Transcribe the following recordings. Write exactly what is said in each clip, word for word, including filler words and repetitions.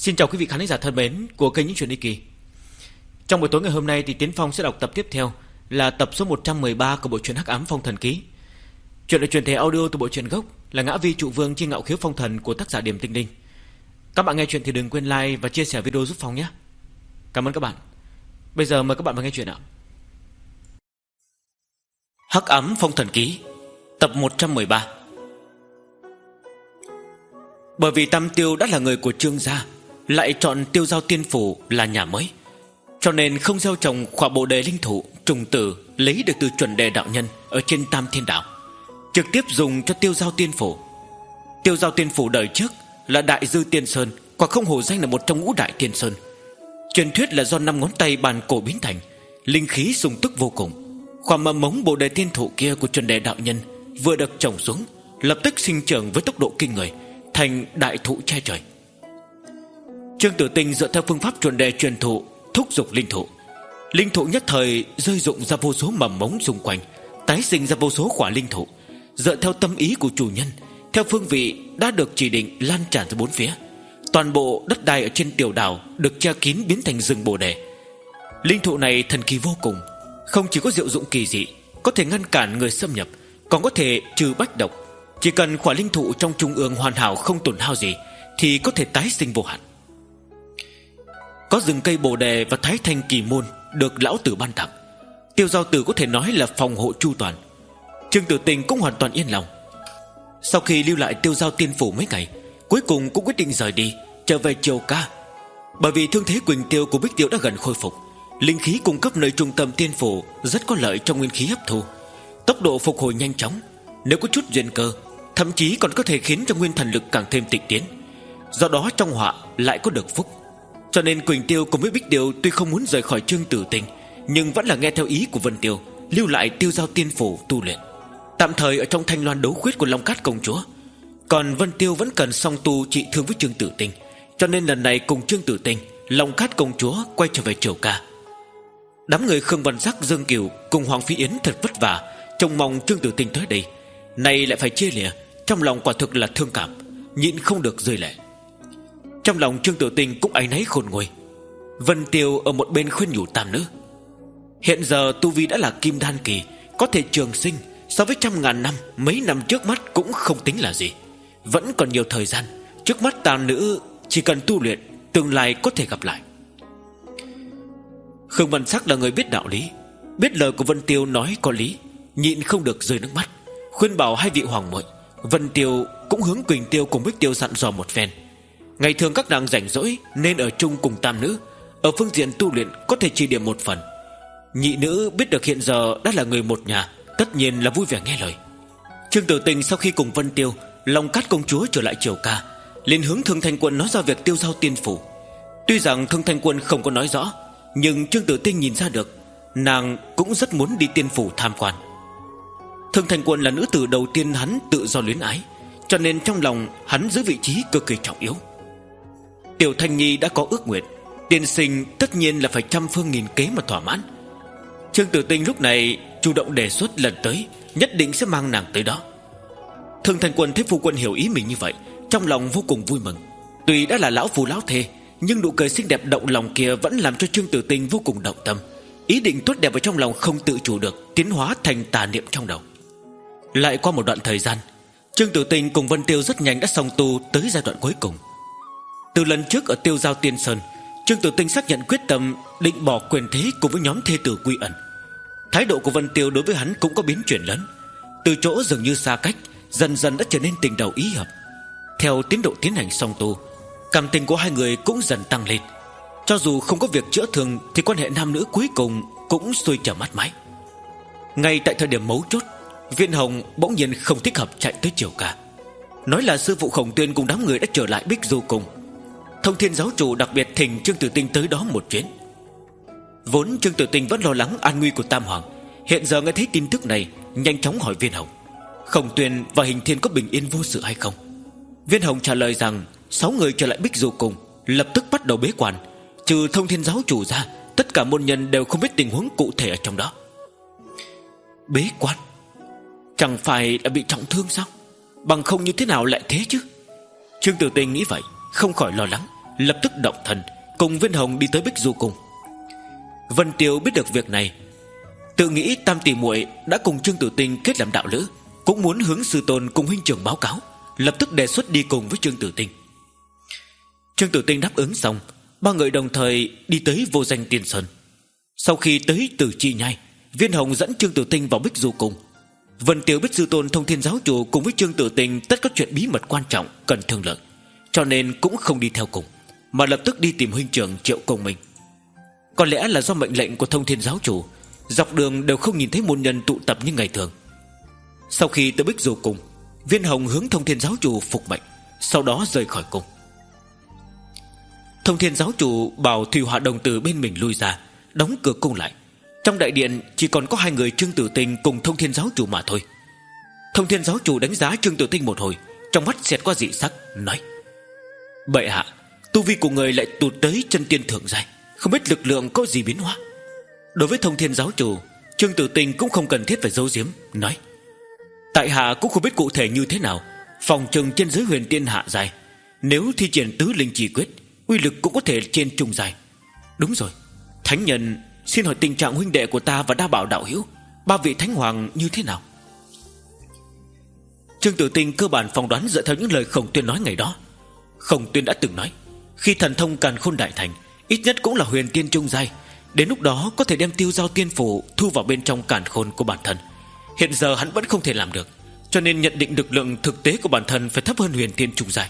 Xin chào quý vị khán giả thân mến của kênh Những Chuyện Đi Kỳ. Trong buổi tối ngày hôm nay thì Tiến Phong sẽ đọc tập tiếp theo là tập số một trăm mười ba của bộ truyện Hắc Ám Phong Thần Ký. Chuyện được truyền thể audio từ bộ truyện gốc là Ngã Vi Trụ Vương Chi Ngạo Khiếu Phong Thần của tác giả Điềm Tinh Linh. Các bạn nghe chuyện thì đừng quên like và chia sẻ video giúp Phong nhé. Cảm ơn các bạn. Bây giờ mời các bạn vào nghe chuyện ạ. Hắc Ám Phong Thần Ký, tập một trăm mười ba. Bởi vì Tam Tiêu đã là người của Trương gia, lại chọn Tiêu Giao Tiên Phủ là nhà mới, cho nên không gieo trồng khỏa bộ đề linh thụ trùng tử lấy được từ chuẩn đề đạo nhân ở trên Tam Thiên Đạo, trực tiếp dùng cho Tiêu Giao Tiên Phủ. Tiêu Giao Tiên Phủ đời trước là Đại Dư Tiên Sơn, quả không hổ danh là một trong ngũ đại tiên sơn. Truyền thuyết là do năm ngón tay bàn cổ biến thành, linh khí sung túc vô cùng. Khỏa mầm mống bộ đề tiên thụ kia của chuẩn đề đạo nhân vừa được trồng xuống, lập tức sinh trưởng với tốc độ kinh người, thành đại thụ che trời. Trương Tử Tinh dựa theo phương pháp chuẩn đề truyền thụ, thúc giục linh thụ. Linh thụ nhất thời rơi rụng ra vô số mầm mống xung quanh, tái sinh ra vô số khỏa linh thụ, dựa theo tâm ý của chủ nhân, theo phương vị đã được chỉ định lan tràn ra bốn phía. Toàn bộ đất đai ở trên tiểu đảo được che kín biến thành rừng bồ đề. Linh thụ này thần kỳ vô cùng, không chỉ có diệu dụng kỳ dị, có thể ngăn cản người xâm nhập, còn có thể trừ bách độc. Chỉ cần khỏa linh thụ trong trung ương hoàn hảo không tổn hao gì thì có thể tái sinh vô hạn. Có rừng cây bồ đề và thái thanh kỳ môn được lão tử ban tặng, Tiêu Giao Tử có thể nói là phòng hộ chu toàn. Trương Tử Tinh cũng hoàn toàn yên lòng. Sau khi lưu lại Tiêu Giao Tiên Phủ mấy ngày, cuối cùng cũng quyết định rời đi, trở về Triều Ca. Bởi vì thương thế Quỳnh Tiêu của Bích Tiêu đã gần khôi phục, linh khí cung cấp nơi trung tâm tiên phủ rất có lợi trong nguyên khí hấp thu, tốc độ phục hồi nhanh chóng. Nếu có chút duyên cơ, thậm chí còn có thể khiến cho nguyên thần lực càng thêm tịnh tiến. Do đó trong họa lại có được phúc. Cho nên Quỳnh Tiêu cùng với Bích Tiêu tuy không muốn rời khỏi Trương Tử Tinh, nhưng vẫn là nghe theo ý của Vân Tiêu, lưu lại Tiêu Giao Tiên Phủ tu luyện, tạm thời ở trong thanh loan đấu khuyết của Long Cát Công Chúa. Còn Vân Tiêu vẫn cần song tu trị thương với Trương Tử Tinh, cho nên lần này cùng Trương Tử Tinh, Long Cát Công Chúa quay trở về Triều Ca. Đám người Khương Văn Sắc, Dương Kiều cùng Hoàng Phi Yến thật vất vả trông mong Trương Tử Tinh tới đây, nay lại phải chia lìa, trong lòng quả thực là thương cảm, nhịn không được rơi lệ. Trong lòng Trương Tử Tinh cũng áy náy khôn nguôi. Vân Tiêu ở một bên khuyên nhủ tam nữ. Hiện giờ tu vi đã là kim đan kỳ, có thể trường sinh, so với trăm ngàn năm, mấy năm trước mắt cũng không tính là gì. Vẫn còn nhiều thời gian, trước mắt tam nữ chỉ cần tu luyện, tương lai có thể gặp lại. Khương Văn Sắc là người biết đạo lý, biết lời của Vân Tiêu nói có lý, nhịn không được rơi nước mắt, khuyên bảo hai vị hoàng muội. Vân Tiêu cũng hướng Quỳnh Tiêu cùng Bích Tiêu dặn dò một phen. Ngày thường các nàng rảnh rỗi nên ở chung cùng tam nữ, ở phương diện tu luyện có thể chỉ điểm một phần. Nhị nữ biết được hiện giờ đã là người một nhà, tất nhiên là vui vẻ nghe lời. Trương Tử Tinh sau khi cùng Vân Tiêu, Long Cát Công Chúa trở lại Triều Ca, liền hướng Thương Thanh Quân nói ra việc Tiêu Giao Tiên Phủ. Tuy rằng Thương Thanh Quân không có nói rõ, nhưng Trương Tử Tinh nhìn ra được nàng cũng rất muốn đi tiên phủ tham quan. Thương Thanh Quân là nữ tử đầu tiên hắn tự do luyến ái, cho nên trong lòng hắn giữ vị trí cực kỳ trọng yếu. Tiểu Thanh Nhi đã có ước nguyện, tiên sinh tất nhiên là phải trăm phương nghìn kế mà thỏa mãn. Trương Tử Tinh lúc này chủ động đề xuất lần tới nhất định sẽ mang nàng tới đó. Thương Thanh Quân thấy phu quân hiểu ý mình như vậy, trong lòng vô cùng vui mừng. Tuy đã là lão phù lão thê, nhưng nụ cười xinh đẹp động lòng kia vẫn làm cho Trương Tử Tinh vô cùng động tâm. Ý định tốt đẹp ở trong lòng không tự chủ được tiến hóa thành tà niệm trong đầu. Lại qua một đoạn thời gian, Trương Tử Tinh cùng Vân Tiêu rất nhanh đã song tu tới giai đoạn cuối cùng. Từ lần trước ở Tiêu Giao Tiên Sơn, Trương Tử Tinh xác nhận quyết tâm định bỏ quyền thế cùng với nhóm thê tử Quy Ẩn. Thái độ của Vân Tiêu đối với hắn cũng có biến chuyển lớn, từ chỗ dường như xa cách, dần dần đã trở nên tình đầu ý hợp. Theo tiến độ tiến hành song tu, cảm tình của hai người cũng dần tăng lên. Cho dù không có việc chữa thương thì quan hệ nam nữ cuối cùng cũng xuôi trở mát mái. Ngay tại thời điểm mấu chốt, Viên Hồng bỗng nhiên không thích hợp chạy tới Triều Ca, nói là sư phụ Khổng Tuyên cùng đám người đã trở lại Bích Du Cung. Thông Thiên giáo chủ đặc biệt thỉnh Trương Tử Tinh tới đó một chuyến. Vốn Trương Tử Tinh vẫn lo lắng an nguy của Tam Hoàng, hiện giờ nghe thấy tin tức này, nhanh chóng hỏi Viên Hồng Khổng Tuyên và Hình Thiên có bình yên vô sự hay không. Viên Hồng trả lời rằng sáu người trở lại Bích Du Cung, lập tức bắt đầu bế quan. Trừ Thông Thiên giáo chủ ra, tất cả môn nhân đều không biết tình huống cụ thể ở trong đó. Bế quan? Chẳng phải là bị trọng thương sao? Bằng không như thế nào lại thế chứ? Trương Tử Tinh nghĩ vậy, không khỏi lo lắng, lập tức động thân, cùng Viên Hồng đi tới Bích Du Cung. Vân Tiêu biết được việc này, tự nghĩ tam tỷ muội đã cùng Trương Tử Tinh kết làm đạo lữ, cũng muốn hướng sư tôn cùng huynh trưởng báo cáo, lập tức đề xuất đi cùng với Trương Tử Tinh. Trương Tử Tinh đáp ứng xong, ba người đồng thời đi tới Vô Danh Tiên Sơn. Sau khi tới Tử Chi Nhai, Viên Hồng dẫn Trương Tử Tinh vào Bích Du Cung. Vân Tiêu biết sư tôn Thông Thiên giáo chủ cùng với Trương Tử Tinh tất có chuyện bí mật quan trọng cần thương lượng, cho nên cũng không đi theo cùng, mà lập tức đi tìm huynh trưởng Triệu Công Minh. Có lẽ là do mệnh lệnh của Thông Thiên giáo chủ, dọc đường đều không nhìn thấy môn nhân tụ tập như ngày thường. Sau khi tới Bích Du Cung, Viên Hồng hướng Thông Thiên giáo chủ phục mệnh, sau đó rời khỏi cung. Thông Thiên giáo chủ bảo Thủy Hỏa đồng tử bên mình lui ra, đóng cửa cung lại. Trong đại điện chỉ còn có hai người Trương Tử Tinh cùng Thông Thiên giáo chủ mà thôi. Thông Thiên giáo chủ đánh giá Trương Tử Tinh một hồi, trong mắt xẹt qua dị sắc, nói: bệ hạ, tu vi của người lại tụt tới chân tiên thượng giai, không biết lực lượng có gì biến hóa. Đối với Thông Thiên giáo chủ, Trương Tử Tinh cũng không cần thiết phải giấu giếm, nói: tại hạ cũng không biết cụ thể như thế nào, phòng trừng trên dưới huyền tiên hạ giai, nếu thi triển tứ linh chỉ quyết, uy lực cũng có thể trên trung giai. Đúng rồi, thánh nhân, xin hỏi tình trạng huynh đệ của ta và Đa Bảo đạo hữu, ba vị thánh hoàng như thế nào? Trương Tử Tinh cơ bản phỏng đoán dựa theo những lời Khổng Tuyên nói ngày đó. Khổng Tuyên đã từng nói, khi thần thông Càn Khôn đại thành, ít nhất cũng là huyền tiên trung giai, đến lúc đó có thể đem tiêu giao tiên phủ thu vào bên trong Càn Khôn của bản thân. Hiện giờ hắn vẫn không thể làm được, cho nên nhận định lực lượng thực tế của bản thân phải thấp hơn huyền tiên trung giai.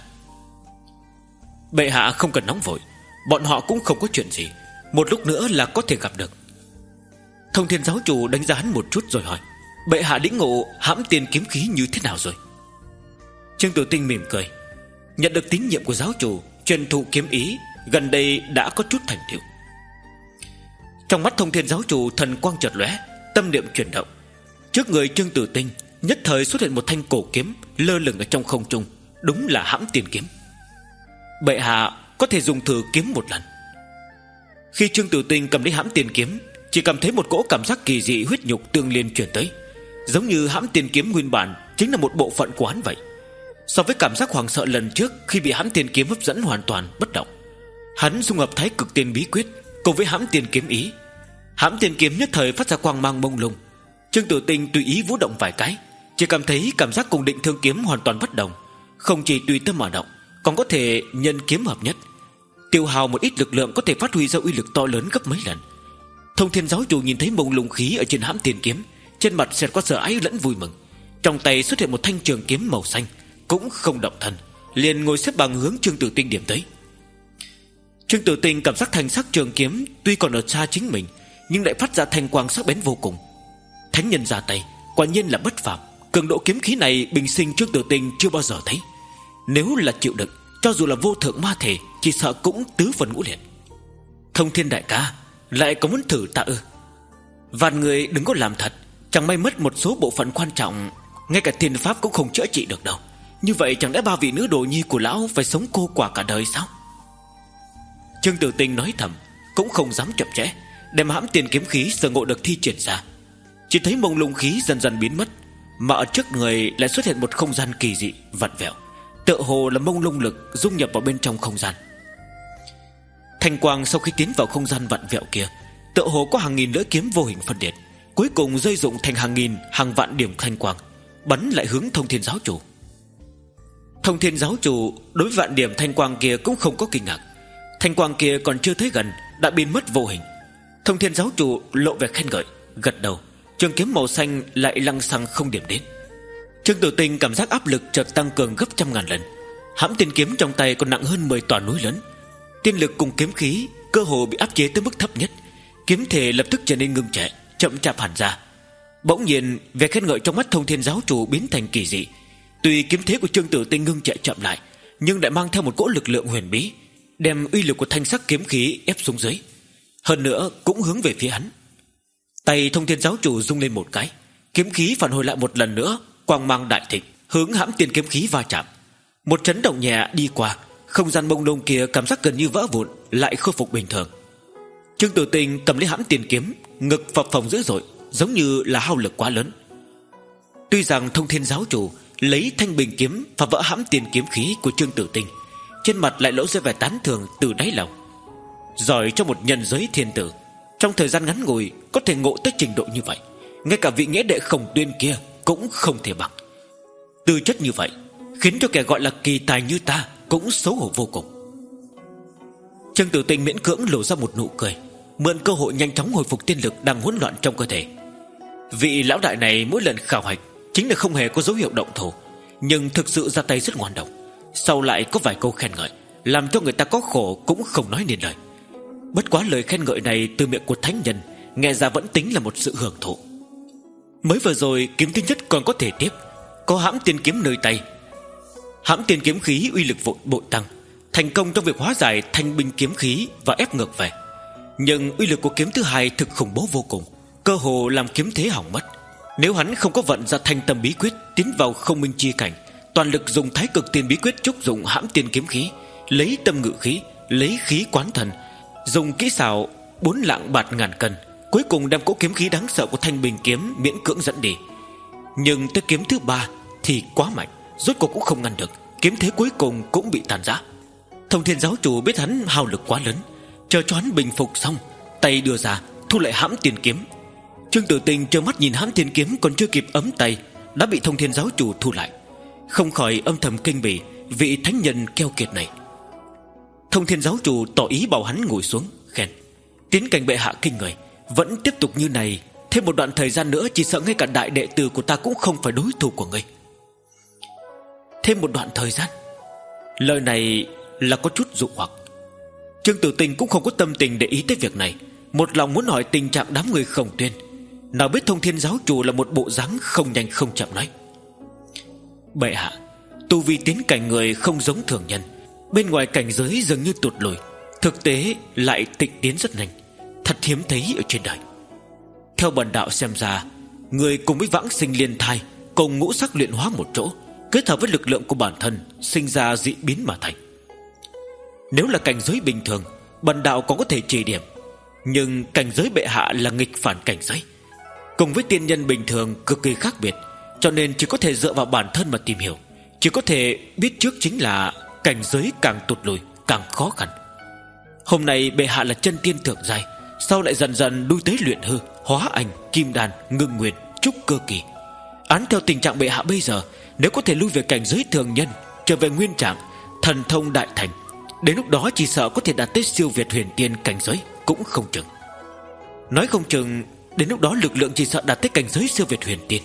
Bệ hạ không cần nóng vội, bọn họ cũng không có chuyện gì, một lúc nữa là có thể gặp được. Thông Thiên giáo chủ đánh giá hắn một chút rồi hỏi: bệ hạ lĩnh ngộ hãm tiên kiếm khí như thế nào rồi? Trương Tử Tinh mỉm cười: nhận được tín nhiệm của giáo chủ, truyền thụ kiếm ý, gần đây đã có chút thành tựu. Trong mắt Thông Thiên giáo chủ thần quang chợt lóe, tâm niệm chuyển động. Trước người Trương Tử Tinh nhất thời xuất hiện một thanh cổ kiếm lơ lửng ở trong không trung, đúng là hãm tiên kiếm. Bệ hạ có thể dùng thử kiếm một lần. Khi Trương Tử Tinh cầm lấy hãm tiên kiếm, chỉ cảm thấy một cỗ cảm giác kỳ dị huyết nhục tương liên truyền tới, giống như hãm tiên kiếm nguyên bản chính là một bộ phận của hắn vậy. So với cảm giác hoảng sợ lần trước khi bị hãm tiên kiếm hấp dẫn, hoàn toàn bất động. Hắn dung hợp Thái Cực Tiên bí quyết cùng với hãm tiên kiếm ý, hãm tiên kiếm nhất thời phát ra quang mang mông lung. Trương Tử Tinh tùy ý vũ động vài cái, chỉ cảm thấy cảm giác cùng Định Thương kiếm hoàn toàn bất đồng, không chỉ tùy tâm mà động, còn có thể nhân kiếm hợp nhất, tiêu hao một ít lực lượng có thể phát huy ra uy lực to lớn gấp mấy lần. Thông Thiên giáo chủ nhìn thấy mông lung khí ở trên hãm tiên kiếm, trên mặt xẹt qua sợ hãi lẫn vui mừng. Trong tay xuất hiện một thanh trường kiếm màu xanh, cũng không động thân, liền ngồi xếp bằng hướng Trương Tử Tinh điểm tới. Trương Tử Tinh cảm giác thanh sắc trường kiếm tuy còn ở xa chính mình, nhưng lại phát ra thanh quang sắc bén vô cùng. Thánh nhân ra tay, quả nhiên là bất phàm. Cường độ kiếm khí này bình sinh Trương Tử Tinh chưa bao giờ thấy. Nếu là chịu đựng, cho dù là vô thượng ma thể, chỉ sợ cũng tứ phần ngũ liệt. Thông Thiên đại ca, lại có muốn thử ta ư? Vạn người đừng có làm thật, chẳng may mất một số bộ phận quan trọng, ngay cả thiên pháp cũng không chữa trị được đâu. Như vậy chẳng lẽ ba vị nữ đồ nhi của lão phải sống cô quả cả đời sao? Trương Tử Tinh nói thầm, cũng không dám chậm trễ, đem hãm tiền kiếm khí sở ngộ được thi triển ra. Chỉ thấy mông lung khí dần dần biến mất, mà ở trước người lại xuất hiện một không gian kỳ dị vặn vẹo, tựa hồ là mông lung lực dung nhập vào bên trong không gian. Thanh quang sau khi tiến vào không gian vặn vẹo kia, tựa hồ có hàng nghìn lưỡi kiếm vô hình phân liệt, cuối cùng rơi dụng thành hàng nghìn hàng vạn điểm thanh quang, bắn lại hướng Thông Thiên giáo chủ. Thông Thiên giáo chủ đối với vạn điểm thanh quang kia cũng không có kinh ngạc. Thanh quang kia còn chưa tới gần đã biến mất vô hình. Thông Thiên giáo chủ lộ vẻ khen ngợi, gật đầu. Trường kiếm màu xanh lại lăng xăng không điểm đến. Trương Tử Tinh cảm giác áp lực chợt tăng cường gấp trăm ngàn lần. Hãm tiên kiếm trong tay còn nặng hơn mười tòa núi lớn. Tiên lực cùng kiếm khí cơ hồ bị áp chế tới mức thấp nhất. Kiếm thể lập tức trở nên ngưng trệ, chậm chạp hẳn ra. Bỗng nhiên vẻ khen ngợi trong mắt Thông Thiên giáo chủ biến thành kỳ dị. Tuy kiếm thế của Trương Tử Tinh ngưng trệ chậm lại, nhưng lại mang theo một cỗ lực lượng huyền bí, đem uy lực của thanh sắc kiếm khí ép xuống dưới, hơn nữa cũng hướng về phía hắn. Tay Thông Thiên giáo chủ rung lên một cái, kiếm khí phản hồi lại một lần nữa, quang mang đại thịnh, hướng hãm tiên kiếm khí va chạm. Một chấn động nhẹ đi qua, không gian mông lung kia cảm giác gần như vỡ vụn, lại khôi phục bình thường. Trương Tử Tinh cầm lấy hãm tiên kiếm, ngực phập phồng dữ dội, giống như là hao lực quá lớn. Tuy rằng Thông Thiên giáo chủ lấy thanh bình kiếm phá vỡ hãm tiên kiếm khí của Trương Tử Tinh, trên mặt lại lộ ra vẻ tán thưởng từ đáy lòng. Giỏi cho một nhân giới thiên tử, trong thời gian ngắn ngủi có thể ngộ tới trình độ như vậy, ngay cả vị nghĩa đệ Khổng Tuyên kia cũng không thể bằng. Tư chất như vậy khiến cho kẻ gọi là kỳ tài như ta cũng xấu hổ vô cùng. Trương Tử Tinh miễn cưỡng lộ ra một nụ cười, mượn cơ hội nhanh chóng hồi phục tiên lực đang hỗn loạn trong cơ thể. Vị lão đại này mỗi lần khảo hạch chính là không hề có dấu hiệu động thủ, nhưng thực sự ra tay rất ngoan độc. Sau lại có vài câu khen ngợi, làm cho người ta có khổ cũng không nói nên lời. Bất quá lời khen ngợi này từ miệng của thánh nhân nghe ra vẫn tính là một sự hưởng thụ. Mới vừa rồi kiếm thứ nhất còn có thể tiếp, có hãm tiên kiếm nơi tay. Hãm tiên kiếm khí uy lực vội bội tăng, thành công trong việc hóa giải thanh binh kiếm khí và ép ngược về. Nhưng uy lực của kiếm thứ hai thực khủng bố vô cùng, cơ hồ làm kiếm thế hỏng mất. Nếu hắn không có vận ra thanh tâm bí quyết tiến vào không minh chi cảnh, toàn lực dùng thái cực tiên bí quyết chúc dụng hãm tiên kiếm khí, lấy tâm ngự khí, lấy khí quán thần, dùng kỹ xảo bốn lạng bạt ngàn cân, cuối cùng đem cỗ kiếm khí đáng sợ của thanh bình kiếm miễn cưỡng dẫn đi. Nhưng tới kiếm thứ ba thì quá mạnh, rốt cuộc cũng không ngăn được, kiếm thế cuối cùng cũng bị tàn rã. Thông Thiên giáo chủ biết hắn hao lực quá lớn, chờ cho hắn bình phục xong, tay đưa ra thu lại hãm tiên kiếm. Trương Tử Tinh trơ mắt nhìn hãm tiên kiếm còn chưa kịp ấm tay đã bị Thông Thiên giáo chủ thu lại, không khỏi âm thầm kinh bỉ vị thánh nhân keo kiệt này. Thông Thiên giáo chủ tỏ ý bảo hắn ngồi xuống, khen: tiến cảnh bệ hạ kinh người, vẫn tiếp tục như này, thêm một đoạn thời gian nữa chỉ sợ ngay cả đại đệ tử của ta cũng không phải đối thủ của ngươi. Thêm một đoạn thời gian, lời này là có chút dụ hoặc. Trương Tử Tinh cũng không có tâm tình để ý tới việc này, một lòng muốn hỏi tình trạng đám người Khổng Tuyên. Nào biết Thông Thiên giáo chủ là một bộ dáng không nhanh không chậm nói: bệ hạ, tu vi tiến cảnh người không giống thường nhân, bên ngoài cảnh giới dường như tụt lùi, thực tế lại tịnh tiến rất nhanh, thật hiếm thấy ở trên đời. Theo bần đạo xem ra, người cùng với vãng sinh liên thai, cùng ngũ sắc luyện hóa một chỗ, kết hợp với lực lượng của bản thân, sinh ra dị biến mà thành. Nếu là cảnh giới bình thường, bần đạo còn có thể chỉ điểm, nhưng cảnh giới bệ hạ là nghịch phản cảnh giới, cùng với tiên nhân bình thường cực kỳ khác biệt, cho nên chỉ có thể dựa vào bản thân mà tìm hiểu. Chỉ có thể biết trước chính là cảnh giới càng tụt lùi càng khó khăn. Hôm nay bệ hạ là chân tiên thượng giai, sau lại dần dần lui tới luyện hư, hóa ảnh, kim đan, ngưng nguyên, trúc cơ kỳ. Án theo tình trạng bệ hạ bây giờ, nếu có thể lui về cảnh giới thường nhân, trở về nguyên trạng, thần thông đại thành, đến lúc đó chỉ sợ có thể đạt tới siêu việt huyền tiên cảnh giới cũng không chừng. Nói không chừng đến lúc đó lực lượng chỉ sợ đạt tới cảnh giới siêu việt huyền tiên.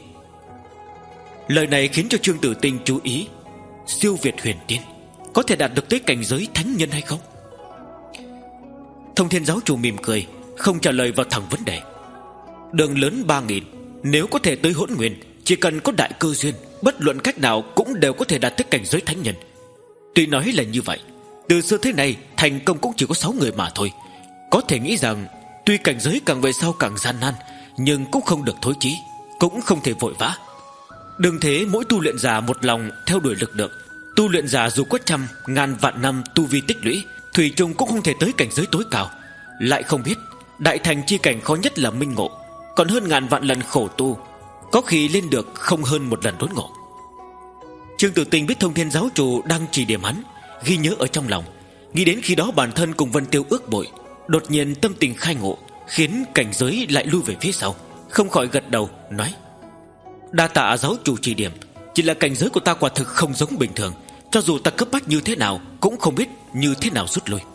Lời này khiến cho Trương Tử Tinh chú ý, siêu việt huyền tiên có thể đạt được tới cảnh giới thánh nhân hay không? Thông Thiên giáo chủ mỉm cười, không trả lời vào thẳng vấn đề. Đường lớn ba nghìn, nếu có thể tới hỗn nguyên, chỉ cần có đại cơ duyên, bất luận cách nào cũng đều có thể đạt tới cảnh giới thánh nhân. Tuy nói là như vậy, từ xưa thế này thành công cũng chỉ có sáu người mà thôi. Có thể nghĩ rằng tuy cảnh giới càng về sau càng gian nan, nhưng cũng không được thối chí, cũng không thể vội vã. Đừng thế mỗi tu luyện giả một lòng theo đuổi lực lượng. Tu luyện giả dù có trăm ngàn vạn năm tu vi tích lũy, thủy chung cũng không thể tới cảnh giới tối cao. Lại không biết đại thành chi cảnh khó nhất là minh ngộ, còn hơn ngàn vạn lần khổ tu, có khi lên được không hơn một lần đốn ngộ. Trương Tử Tinh biết Thông Thiên giáo chủ đang chỉ điểm hắn, ghi nhớ ở trong lòng, nghĩ đến khi đó bản thân cùng Vân Tiêu ước bội, đột nhiên tâm tình khai ngộ, khiến cảnh giới lại lui về phía sau, không khỏi gật đầu nói: đa tạ giáo chủ chỉ điểm, chỉ là cảnh giới của ta quả thực không giống bình thường, cho dù ta cấp bách như thế nào cũng không biết như thế nào rút lui.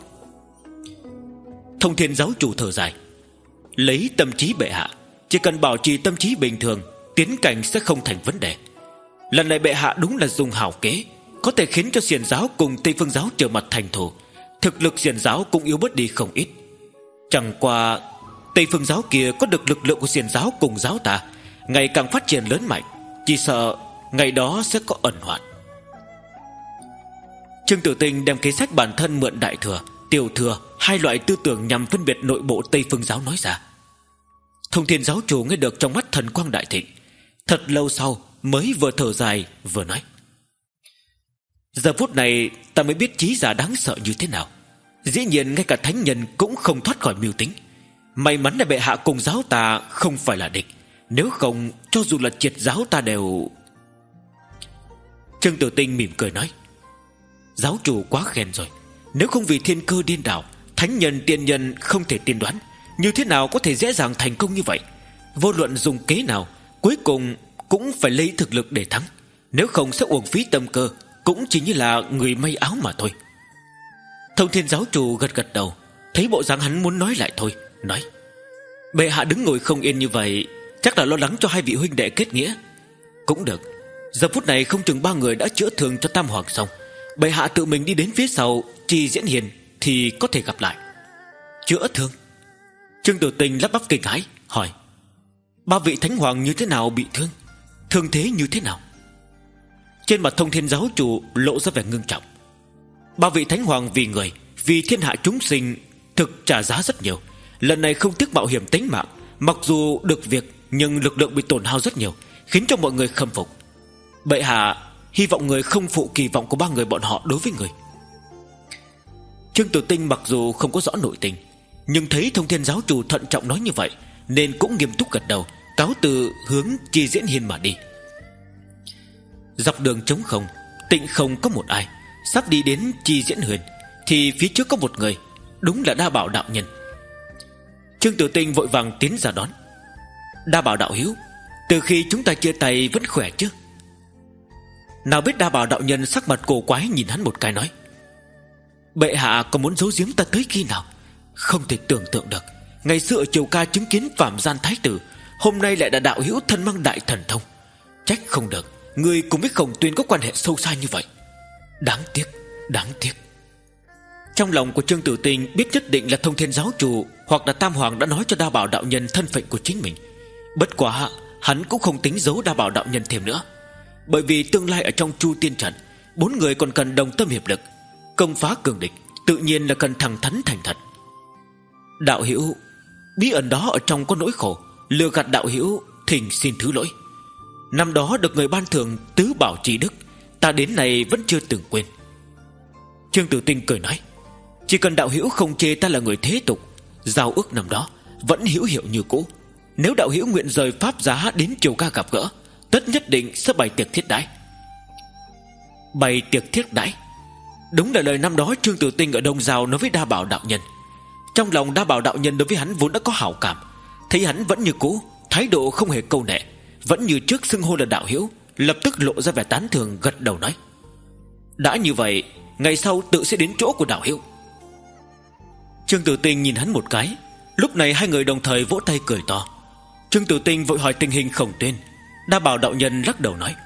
Thông Thiên giáo chủ thở dài: lấy tâm trí bệ hạ, chỉ cần bảo trì tâm trí bình thường, tiến cảnh sẽ không thành vấn đề. Lần này bệ hạ đúng là dùng hảo kế, có thể khiến cho Xiển giáo cùng Tây Phương giáo trở mặt thành thù. Thực lực Xiển giáo cũng yếu bớt đi không ít. Chẳng qua Tây Phương giáo kia có được lực lượng của Xiển giáo cùng giáo ta, ngày càng phát triển lớn mạnh, chỉ sợ ngày đó sẽ có ẩn hoạn. Trương Tử Tinh đem kế sách bản thân mượn đại thừa, tiểu thừa hai loại tư tưởng nhằm phân biệt nội bộ Tây Phương giáo nói ra. Thông Thiên giáo chủ nghe được trong mắt thần quang đại thịnh, thật lâu sau mới vừa thở dài vừa nói: giờ phút này ta mới biết trí giả đáng sợ như thế nào. Dĩ nhiên ngay cả thánh nhân cũng không thoát khỏi mưu tính. May mắn là bệ hạ cùng giáo ta không phải là địch, nếu không cho dù là triệt giáo ta đều... Trương Tử Tinh mỉm cười nói: Giáo chủ quá khen rồi. Nếu không vì thiên cơ điên đảo, thánh nhân tiên nhân không thể tiên đoán, như thế nào có thể dễ dàng thành công như vậy? Vô luận dùng kế nào, cuối cùng cũng phải lấy thực lực để thắng. Nếu không sẽ uổng phí tâm cơ, cũng chỉ như là người may áo mà thôi. Thông Thiên giáo chủ gật gật đầu, thấy bộ dáng hắn muốn nói lại thôi, nói: bệ hạ đứng ngồi không yên như vậy, chắc là lo lắng cho hai vị huynh đệ kết nghĩa. Cũng được, giờ phút này không chừng ba người đã chữa thương cho Tam Hoàng xong, bệ hạ tự mình đi đến phía sau Chi Diễn Hiền thì có thể gặp lại. Chữa thương? Trương Tử Tinh lắp bắp kinh hãi hỏi: ba vị thánh hoàng như thế nào bị thương? Thương thế như thế nào? Trên mặt Thông Thiên giáo chủ lộ ra vẻ ngưng trọng. Ba vị thánh hoàng vì người, vì thiên hạ chúng sinh thực trả giá rất nhiều. Lần này không tiếc mạo hiểm tính mạng, mặc dù được việc nhưng lực lượng bị tổn hao rất nhiều, khiến cho mọi người khâm phục. Bệ hạ hy vọng người không phụ kỳ vọng của ba người bọn họ đối với người. Trương Tử Tinh mặc dù không có rõ nội tình, nhưng thấy Thông Thiên giáo chủ thận trọng nói như vậy, nên cũng nghiêm túc gật đầu, cáo từ hướng Chi Diễn Hiên mà đi. Dọc đường trống không, tịnh không có một ai. Sắp đi đến Chi Diễn Huyền thì phía trước có một người, đúng là Đa Bảo đạo nhân. Trương Tử Tinh vội vàng tiến ra đón. Đa Bảo đạo hữu, từ khi chúng ta chia tay vẫn khỏe chứ? Nào biết Đa Bảo đạo nhân sắc mặt cổ quái nhìn hắn một cái nói: bệ hạ có muốn giấu giếm ta tới khi nào? Không thể tưởng tượng được, ngày xưa ở Triều Ca chứng kiến Phạm Gian Thái tử, hôm nay lại là đạo hữu thân mang đại thần thông. Trách không được người cùng với Khổng Tuyên có quan hệ sâu xa như vậy. Đáng tiếc, đáng tiếc. Trong lòng của Trương Tử Tinh biết nhất định là Thông Thiên giáo chủ hoặc là Tam Hoàng đã nói cho Đa Bảo đạo nhân thân phận của chính mình. Bất quá hắn cũng không tính giấu Đa Bảo đạo nhân thêm nữa, bởi vì tương lai ở trong Chu Tiên trận, bốn người còn cần đồng tâm hiệp lực, công phá cường địch, tự nhiên là cần thẳng thắn thành thật. Đạo hữu, bí ẩn đó ở trong có nỗi khổ, lừa gạt đạo hữu, thỉnh xin thứ lỗi. Năm đó được người ban thưởng tứ bảo trì đức, ta đến này vẫn chưa từng quên. Trương Tử Tinh cười nói: chỉ cần đạo hữu không chê ta là người thế tục, giao ước năm đó vẫn hữu hiệu như cũ. Nếu đạo hữu nguyện rời pháp giá đến Triều Ca gặp gỡ, tất nhất định sẽ bày tiệc thiết đãi. Bày tiệc thiết đãi? Đúng là lời năm đó Trương Tử Tinh ở Đông Giao nói với Đa Bảo đạo nhân. Trong lòng Đa Bảo đạo nhân đối với hắn vốn đã có hảo cảm, thấy hắn vẫn như cũ, thái độ không hề câu nệ, vẫn như trước xưng hô là đạo hữu, lập tức lộ ra vẻ tán thưởng, gật đầu nói: đã như vậy, ngày sau tự sẽ đến chỗ của đạo hữu. Trương Tử Tinh nhìn hắn một cái. Lúc này hai người đồng thời vỗ tay cười to. Trương Tử Tinh vội hỏi tình hình Khổng Tuyên. Đa Bảo đạo nhân lắc đầu nói: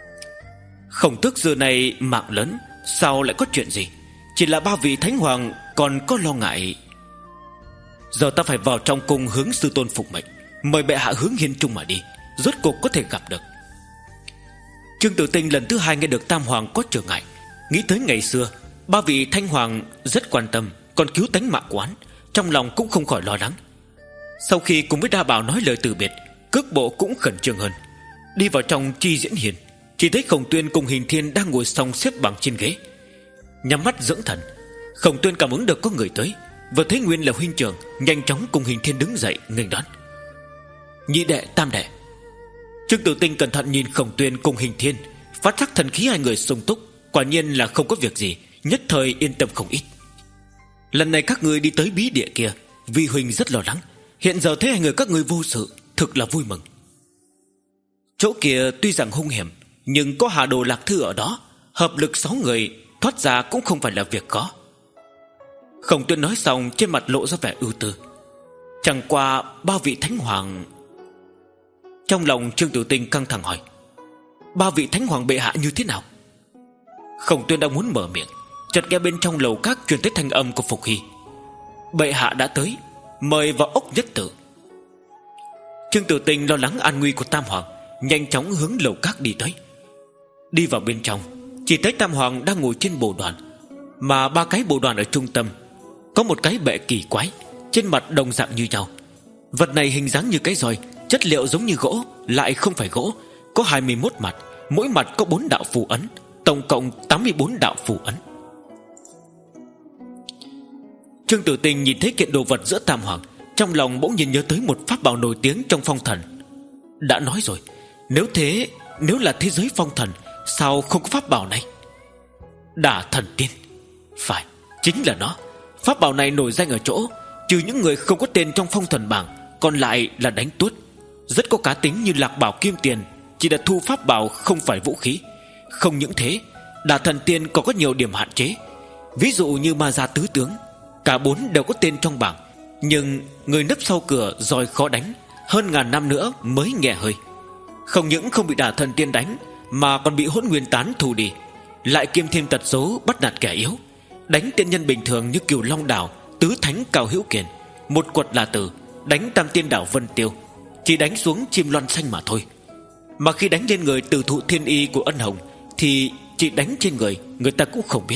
Khổng Tước giờ này mạng lớn, sao lại có chuyện gì? Chỉ là ba vị thánh hoàng còn có lo ngại. Giờ ta phải vào trong cung hướng sư tôn phục mệnh, mời bệ hạ hướng Hiên Trung mà đi, rốt cuộc có thể gặp được. Trương Tử Tinh lần thứ hai nghe được Tam Hoàng có trở ngại, nghĩ tới ngày xưa ba vị thanh hoàng rất quan tâm, còn cứu tánh mạng của hắn, trong lòng cũng không khỏi lo lắng. Sau khi cùng với Đa Bảo nói lời từ biệt, cước bộ cũng khẩn trương hơn. Đi vào trong Chi Diễn Hiền, chỉ thấy Khổng Tuyên cùng Hình Thiên đang ngồi song xếp bằng trên ghế, nhắm mắt dưỡng thần. Khổng Tuyên cảm ứng được có người tới, vừa thấy nguyên là huynh trưởng, nhanh chóng cùng Hình Thiên đứng dậy nghênh đón. Nhị đệ, tam đệ. Trương Tử Tinh cẩn thận nhìn Khổng Tuyên cùng Hình Thiên, phát giác thần khí hai người sung túc, quả nhiên là không có việc gì, nhất thời yên tâm không ít. Lần này các ngươi đi tới bí địa kia, vi huynh rất lo lắng, hiện giờ thấy hai người các ngươi vô sự, thực là vui mừng. Chỗ kia tuy rằng hung hiểm, nhưng có Hà Đồ Lạc Thư ở đó, hợp lực sáu người thoát ra cũng không phải là việc khó. Khổng Tuyên nói xong, trên mặt lộ ra vẻ ưu tư. Chẳng qua ba vị thánh hoàng. Trong lòng Trương Tử Tinh căng thẳng hỏi: ba vị thánh hoàng bệ hạ như thế nào? Khổng Tuyên đang muốn mở miệng, chợt nghe bên trong lầu các truyền tới thanh âm của Phục Hy: bệ hạ đã tới, mời vào ốc nhất tử. Trương Tử Tinh lo lắng an nguy của Tam Hoàng, nhanh chóng hướng lầu các đi tới. Đi vào bên trong, chỉ thấy Tam Hoàng đang ngồi trên bồ đoàn, mà ba cái bồ đoàn ở trung tâm có một cái bệ kỳ quái, trên mặt đồng dạng như nhau. Vật này hình dáng như cái roi, chất liệu giống như gỗ, lại không phải gỗ, có hai mươi mốt mặt, mỗi mặt có bốn đạo phù ấn, tổng cộng tám mươi bốn đạo phù ấn. Trương Tử Tinh nhìn thấy kiện đồ vật giữa Tam Hoàng, trong lòng bỗng nhiên nhớ tới một pháp bảo nổi tiếng trong phong thần. Đã nói rồi, nếu thế, nếu là thế giới phong thần, sao không có pháp bảo này? Đả Thần Tiên. Phải, chính là nó. Pháp bảo này nổi danh ở chỗ trừ những người không có tên trong phong thần bảng, còn lại là đánh tuốt. Rất có cá tính như Lạc Bảo Kim Tiền, chỉ là thu pháp bảo không phải vũ khí. Không những thế, Đả Thần Tiên còn có nhiều điểm hạn chế. Ví dụ như Ma Gia Tứ Tướng, cả bốn đều có tên trong bảng, nhưng người nấp sau cửa roi khó đánh, hơn ngàn năm nữa mới nhẹ hơi. Không những không bị Đả Thần Tiên đánh, mà còn bị Hỗn Nguyên Tán thu đi, lại kiêm thêm tật xấu bắt nạt kẻ yếu. Đánh tiên nhân bình thường như Cửu Long Đảo, Tứ Thánh Cao Hữu Kiền, một quật là tử, đánh Tam Tiên Đảo Vân Tiêu, chỉ đánh xuống chim loan xanh mà thôi. Mà khi đánh lên người Tử Thụ Thiên Y của Ân Hồng thì chỉ đánh trên người, người ta cũng không biết.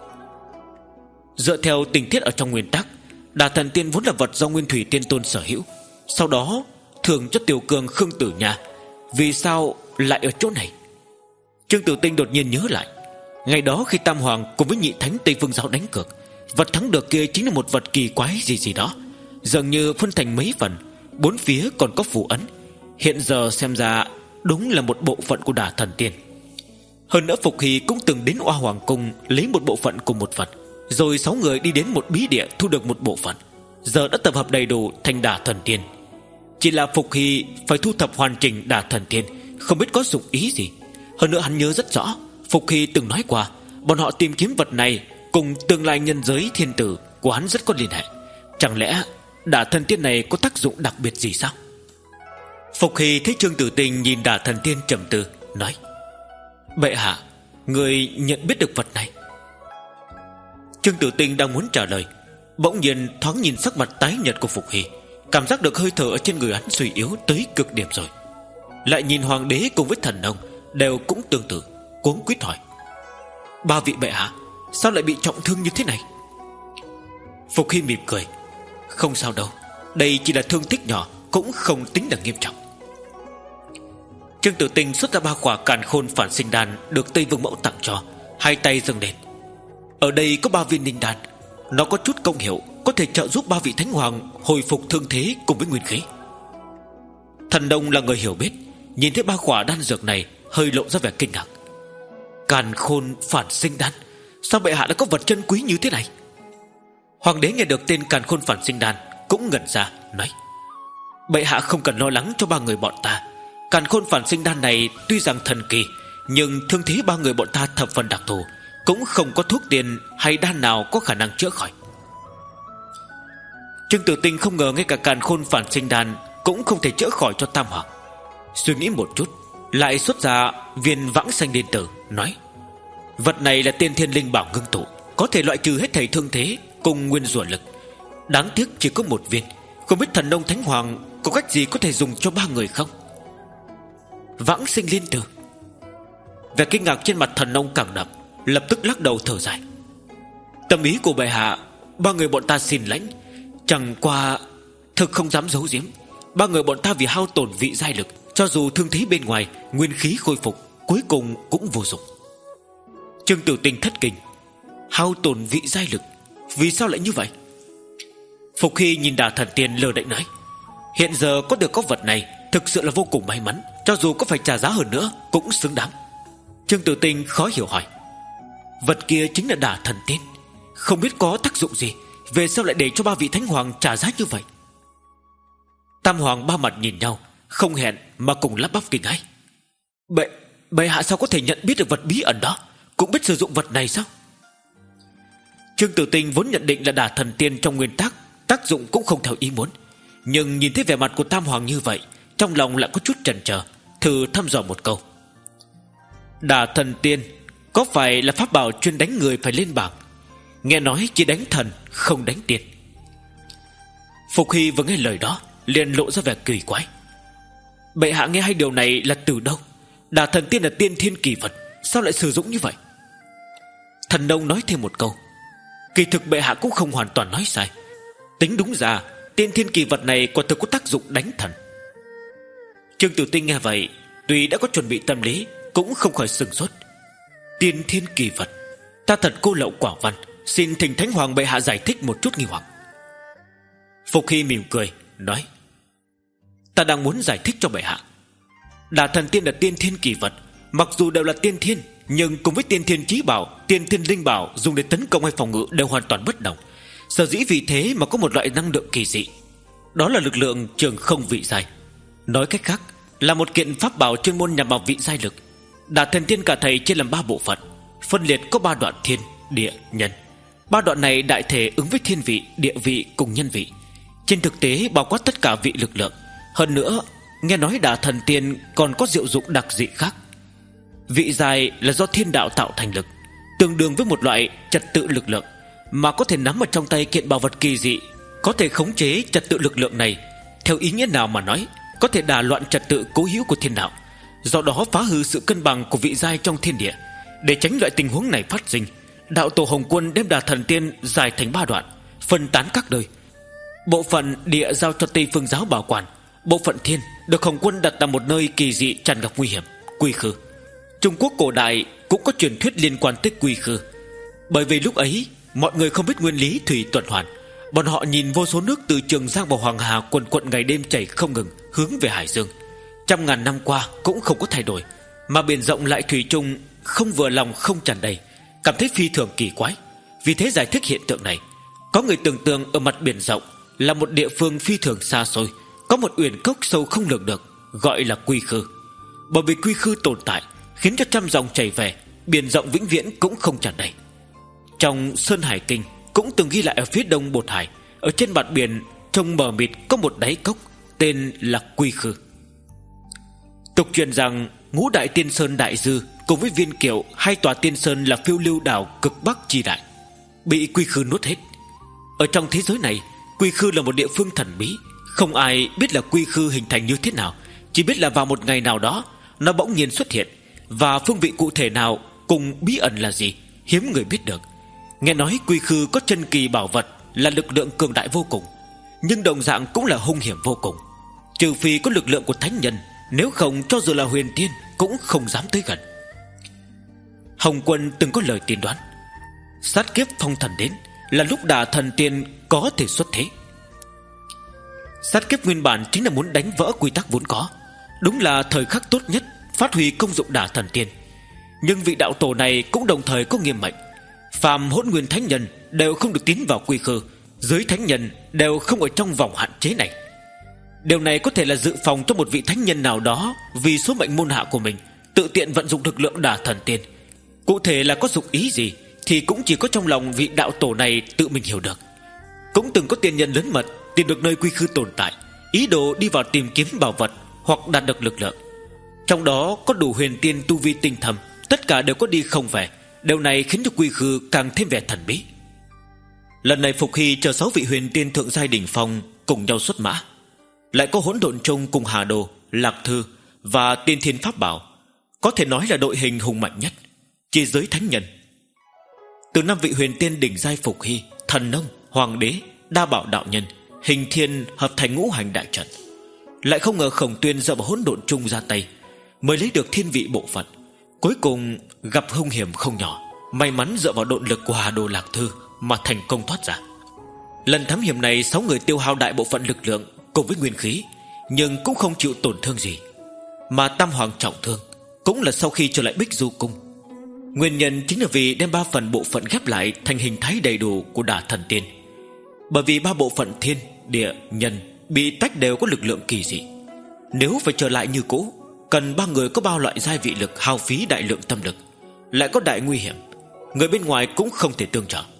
Dựa theo tình tiết ở trong nguyên tắc, Đả Thần Tiên vốn là vật do Nguyên Thủy Tiên Tôn sở hữu, sau đó thường cho Tiểu Cường Khương Tử Nha. Vì sao lại ở chỗ này? Trương Tử Tinh đột nhiên nhớ lại, ngày đó khi Tam Hoàng cùng với Nhị Thánh Tây Phương Giáo đánh cược, vật thắng được kia chính là một vật kỳ quái gì gì đó, dường như phân thành mấy phần, bốn phía còn có phù ấn. Hiện giờ xem ra đúng là một bộ phận của Đả Thần Tiên. Hơn nữa Phục Hy cũng từng đến Oa Hoàng Cung lấy một bộ phận cùng một vật, rồi sáu người đi đến một bí địa thu được một bộ phận, giờ đã tập hợp đầy đủ thành Đả Thần Tiên. Chỉ là Phục Hy phải thu thập hoàn chỉnh Đả Thần Tiên, không biết có dụng ý gì. Hơn nữa hắn nhớ rất rõ, Phục Hy từng nói qua, bọn họ tìm kiếm vật này cùng tương lai nhân giới thiên tử của hắn rất có liên hệ. Chẳng lẽ Đả Thần Tiên này có tác dụng đặc biệt gì sao? Phục Hy thấy Trương Tử Tinh nhìn Đả Thần Tiên trầm tư, nói: Bệ hạ, người nhận biết được vật này? Trương Tử Tinh đang muốn trả lời, bỗng nhiên thoáng nhìn sắc mặt tái nhợt của Phục Hy, cảm giác được hơi thở ở trên người hắn suy yếu tới cực điểm rồi. Lại nhìn Hoàng đế cùng với Thần Nông đều cũng tương tự, cuống quýt hỏi: Ba vị bệ hạ, sao lại bị trọng thương như thế này? Phục Hy mỉm cười: Không sao đâu, đây chỉ là thương tích nhỏ, cũng không tính là nghiêm trọng. Trương Tử Tinh xuất ra ba quả Càn Khôn Phản Sinh Đan được Tây Vương Mẫu tặng cho, hai tay dâng lên. Ở đây có ba viên linh đan, nó có chút công hiệu, có thể trợ giúp ba vị thánh hoàng hồi phục thương thế cùng với nguyên khí. Thần Đông là người hiểu biết, nhìn thấy ba quả đan dược này hơi lộ ra vẻ kinh ngạc. Càn Khôn Phản Sinh Đan, sao bệ hạ đã có vật chân quý như thế này? Hoàng đế nghe được tên Càn Khôn Phản Sinh Đan cũng ngẩn ra, nói: Bệ hạ không cần lo lắng cho ba người bọn ta. Càn Khôn Phản Sinh Đan này tuy rằng thần kỳ, nhưng thương thế ba người bọn ta thập phần đặc thù, cũng không có thuốc tiền hay đan nào có khả năng chữa khỏi. Trương Tử Tinh không ngờ ngay cả Càn Khôn Phản Sinh Đan cũng không thể chữa khỏi cho Tam Hoàng. Suy nghĩ một chút, lại xuất ra viên Vãng Sanh Liên Tử, nói: Vật này là tiên thiên linh bảo ngưng tụ, có thể loại trừ hết thảy thương thế cùng nguyên rủa lực. Đáng tiếc chỉ có một viên, không biết Thần Nông Thánh Hoàng có cách gì có thể dùng cho ba người không? Vãng Sinh Liên Tử. Vẻ kinh ngạc trên mặt Thần Nông càng đậm, lập tức lắc đầu thở dài: Tâm ý của bệ hạ, ba người bọn ta xin lãnh. Chẳng qua thực không dám giấu giếm, ba người bọn ta vì hao tổn vị giai lực, cho dù thương thế bên ngoài nguyên khí khôi phục, cuối cùng cũng vô dụng. Trương Tử Tinh thất kinh: Hao tổn vị giai lực, vì sao lại như vậy? Phục Hy nhìn Đả Thần Tiên lơ đễnh nói: Hiện giờ có được có vật này thực sự là vô cùng may mắn, cho dù có phải trả giá hơn nữa cũng xứng đáng. Trương Tử Tinh khó hiểu hỏi: Vật kia chính là Đả Thần Tiên, không biết có tác dụng gì, về sao lại để cho ba vị thánh hoàng trả giá như vậy? Tam Hoàng ba mặt nhìn nhau, không hẹn mà cùng lắp bắp kinh hãi: Bệ, bệ hạ sao có thể nhận biết được vật bí ẩn đó, cũng biết sử dụng vật này sao? Trương Tử Tinh vốn nhận định là Đả Thần Tiên trong nguyên tắc tác dụng cũng không theo ý muốn, nhưng nhìn thấy vẻ mặt của Tam Hoàng như vậy, trong lòng lại có chút chần chờ, thử thăm dò một câu: Đả Thần Tiên có phải là pháp bảo chuyên đánh người phải lên bảng? Nghe nói chỉ đánh thần không đánh tiên. Phục Hy vừa nghe lời đó liền lộ ra vẻ kỳ quái: Bệ hạ nghe hai điều này là từ đâu? Đả Thần Tiên là tiên thiên kỳ vật, sao lại sử dụng như vậy? Thần Đông nói thêm một câu: Kỳ thực bệ hạ cũng không hoàn toàn nói sai, tính đúng ra tiên thiên kỳ vật này quả thực có tác dụng đánh thần. Trương Tử Tinh nghe vậy, tuy đã có chuẩn bị tâm lý, cũng không khỏi sửng sốt: Tiên thiên kỳ vật, ta thật cô lậu quả văn, xin thỉnh Thánh Hoàng bệ hạ giải thích một chút nghi hoặc. Phục Hy mỉm cười nói: Ta đang muốn giải thích cho bệ hạ. Đả Thần Tiên là tiên thiên kỳ vật, mặc dù đều là tiên thiên, nhưng cùng với tiên thiên chí bảo, tiên thiên linh bảo dùng để tấn công hay phòng ngự đều hoàn toàn bất đồng. Sở dĩ vì thế mà có một loại năng lượng kỳ dị, đó là lực lượng trường không vị giai. Nói cách khác là một kiện pháp bảo chuyên môn nhằm vào vị giai lực. Đả Thần Tiên cả thầy chia làm ba bộ phận, phân liệt có ba đoạn thiên, địa, nhân. Ba đoạn này đại thể ứng với thiên vị, địa vị cùng nhân vị. Trên thực tế bao quát tất cả vị lực lượng. Hơn nữa nghe nói Đả Thần Tiên còn có diệu dụng đặc dị khác. Vị giai là do thiên đạo tạo thành lực, tương đương với một loại trật tự lực lượng, mà có thể nắm ở trong tay kiện bảo vật kỳ dị, có thể khống chế trật tự lực lượng này. Theo ý nghĩa nào mà nói, có thể đả loạn trật tự cố hữu của thiên đạo, do đó phá hư sự cân bằng của vị giai trong thiên địa. Để tránh loại tình huống này phát sinh, đạo tổ Hồng Quân đem Đả Thần Tiên giải thành ba đoạn, phân tán các nơi. Bộ phận địa giao cho Tây Phương giáo bảo quản, bộ phận thiên được Hồng Quân đặt tại một nơi kỳ dị tràn ngập nguy hiểm, Quy Khư. Trung Quốc cổ đại cũng có truyền thuyết liên quan tới Quy Khư, bởi vì lúc ấy mọi người không biết nguyên lý thủy tuần hoàn. Bọn họ nhìn vô số nước từ Trường Giang vào Hoàng Hà quần quận ngày đêm chảy không ngừng hướng về Hải Dương, trăm ngàn năm qua cũng không có thay đổi, mà biển rộng lại thủy chung không vừa lòng không tràn đầy, cảm thấy phi thường kỳ quái. Vì thế giải thích hiện tượng này, có người tưởng tượng ở mặt biển rộng là một địa phương phi thường xa xôi, có một uyển cốc sâu không lường được, gọi là Quy Khư. Bởi vì Quy Khư tồn tại khiến cho trăm dòng chảy về, biển rộng vĩnh viễn cũng không tràn đầy. Trong Sơn Hải Kinh cũng từng ghi lại ở phía đông Bột Hải, ở trên mặt biển trông mờ mịt có một đáy cốc tên là Quy Khư. Tục truyền rằng Ngũ Đại Tiên Sơn Đại Dư cùng với Viên Kiệu, hai tòa tiên sơn là phiêu lưu đảo cực bắc chi đại, bị Quy Khư nuốt hết. Ở trong thế giới này, Quy Khư là một địa phương thần bí, không ai biết là Quy Khư hình thành như thế nào, chỉ biết là vào một ngày nào đó nó bỗng nhiên xuất hiện, và phương vị cụ thể nào cùng bí ẩn là gì hiếm người biết được. Nghe nói Quy Khư có chân kỳ bảo vật là lực lượng cường đại vô cùng, nhưng đồng dạng cũng là hung hiểm vô cùng. Trừ phi có lực lượng của thánh nhân, nếu không cho dù là huyền tiên cũng không dám tới gần. Hồng Quân từng có lời tiên đoán, sát kiếp phong thần đến là lúc Đả Thần Tiên có thể xuất thế. Sát kiếp nguyên bản chính là muốn đánh vỡ quy tắc vốn có, đúng là thời khắc tốt nhất phát huy công dụng Đả Thần Tiên. Nhưng vị đạo tổ này cũng đồng thời có nghiêm mệnh, phàm hỗn nguyên thánh nhân đều không được tiến vào Quy Khư, giới thánh nhân đều không ở trong vòng hạn chế này. Điều này có thể là dự phòng cho một vị thánh nhân nào đó vì số mệnh môn hạ của mình tự tiện vận dụng lực lượng Đả Thần Tiên. Cụ thể là có dụng ý gì thì cũng chỉ có trong lòng vị đạo tổ này tự mình hiểu được. Cũng từng có tiên nhân lớn mật tìm được nơi Quy Khư tồn tại, ý đồ đi vào tìm kiếm bảo vật hoặc đạt được lực lượng. Trong đó có đủ huyền tiên tu vi tinh thầm, tất cả đều có đi không về. Điều này khiến cho Quy Khư càng thêm vẻ thần bí. Lần này Phục Hy chờ sáu vị huyền tiên thượng giai đỉnh phong cùng nhau xuất mã, lại có Hỗn Độn Trung cùng Hà Đồ, Lạc Thư và Tiên Thiên Pháp Bảo, có thể nói là đội hình hùng mạnh nhất chỉ giới thánh nhân. Từ năm vị huyền tiên đỉnh giai Phục Hy, Thần Nông, Hoàng Đế, Đa Bảo Đạo Nhân, Hình Thiên hợp thành ngũ hành đại trận. Lại không ngờ Khổng Tuyên dựa vào Hỗn Độn Trung ra tay mới lấy được thiên vị bộ phận, cuối cùng gặp hung hiểm không nhỏ, may mắn dựa vào độn lực của Hà Đồ, Lạc Thư mà thành công thoát ra. Lần thám hiểm này sáu người tiêu hao đại bộ phận lực lượng cùng với nguyên khí, nhưng cũng không chịu tổn thương gì. Mà Tam Hoàng trọng thương cũng là sau khi trở lại Bích Du Cung. Nguyên nhân chính là vì đem ba phần bộ phận ghép lại thành hình thái đầy đủ của Đả Thần Tiên. Bởi vì ba bộ phận thiên, địa, nhân bị tách đều có lực lượng kỳ dị, nếu phải trở lại như cũ cần ba người có bao loại giai vị lực, hao phí đại lượng tâm lực, lại có đại nguy hiểm, người bên ngoài cũng không thể tương trợ.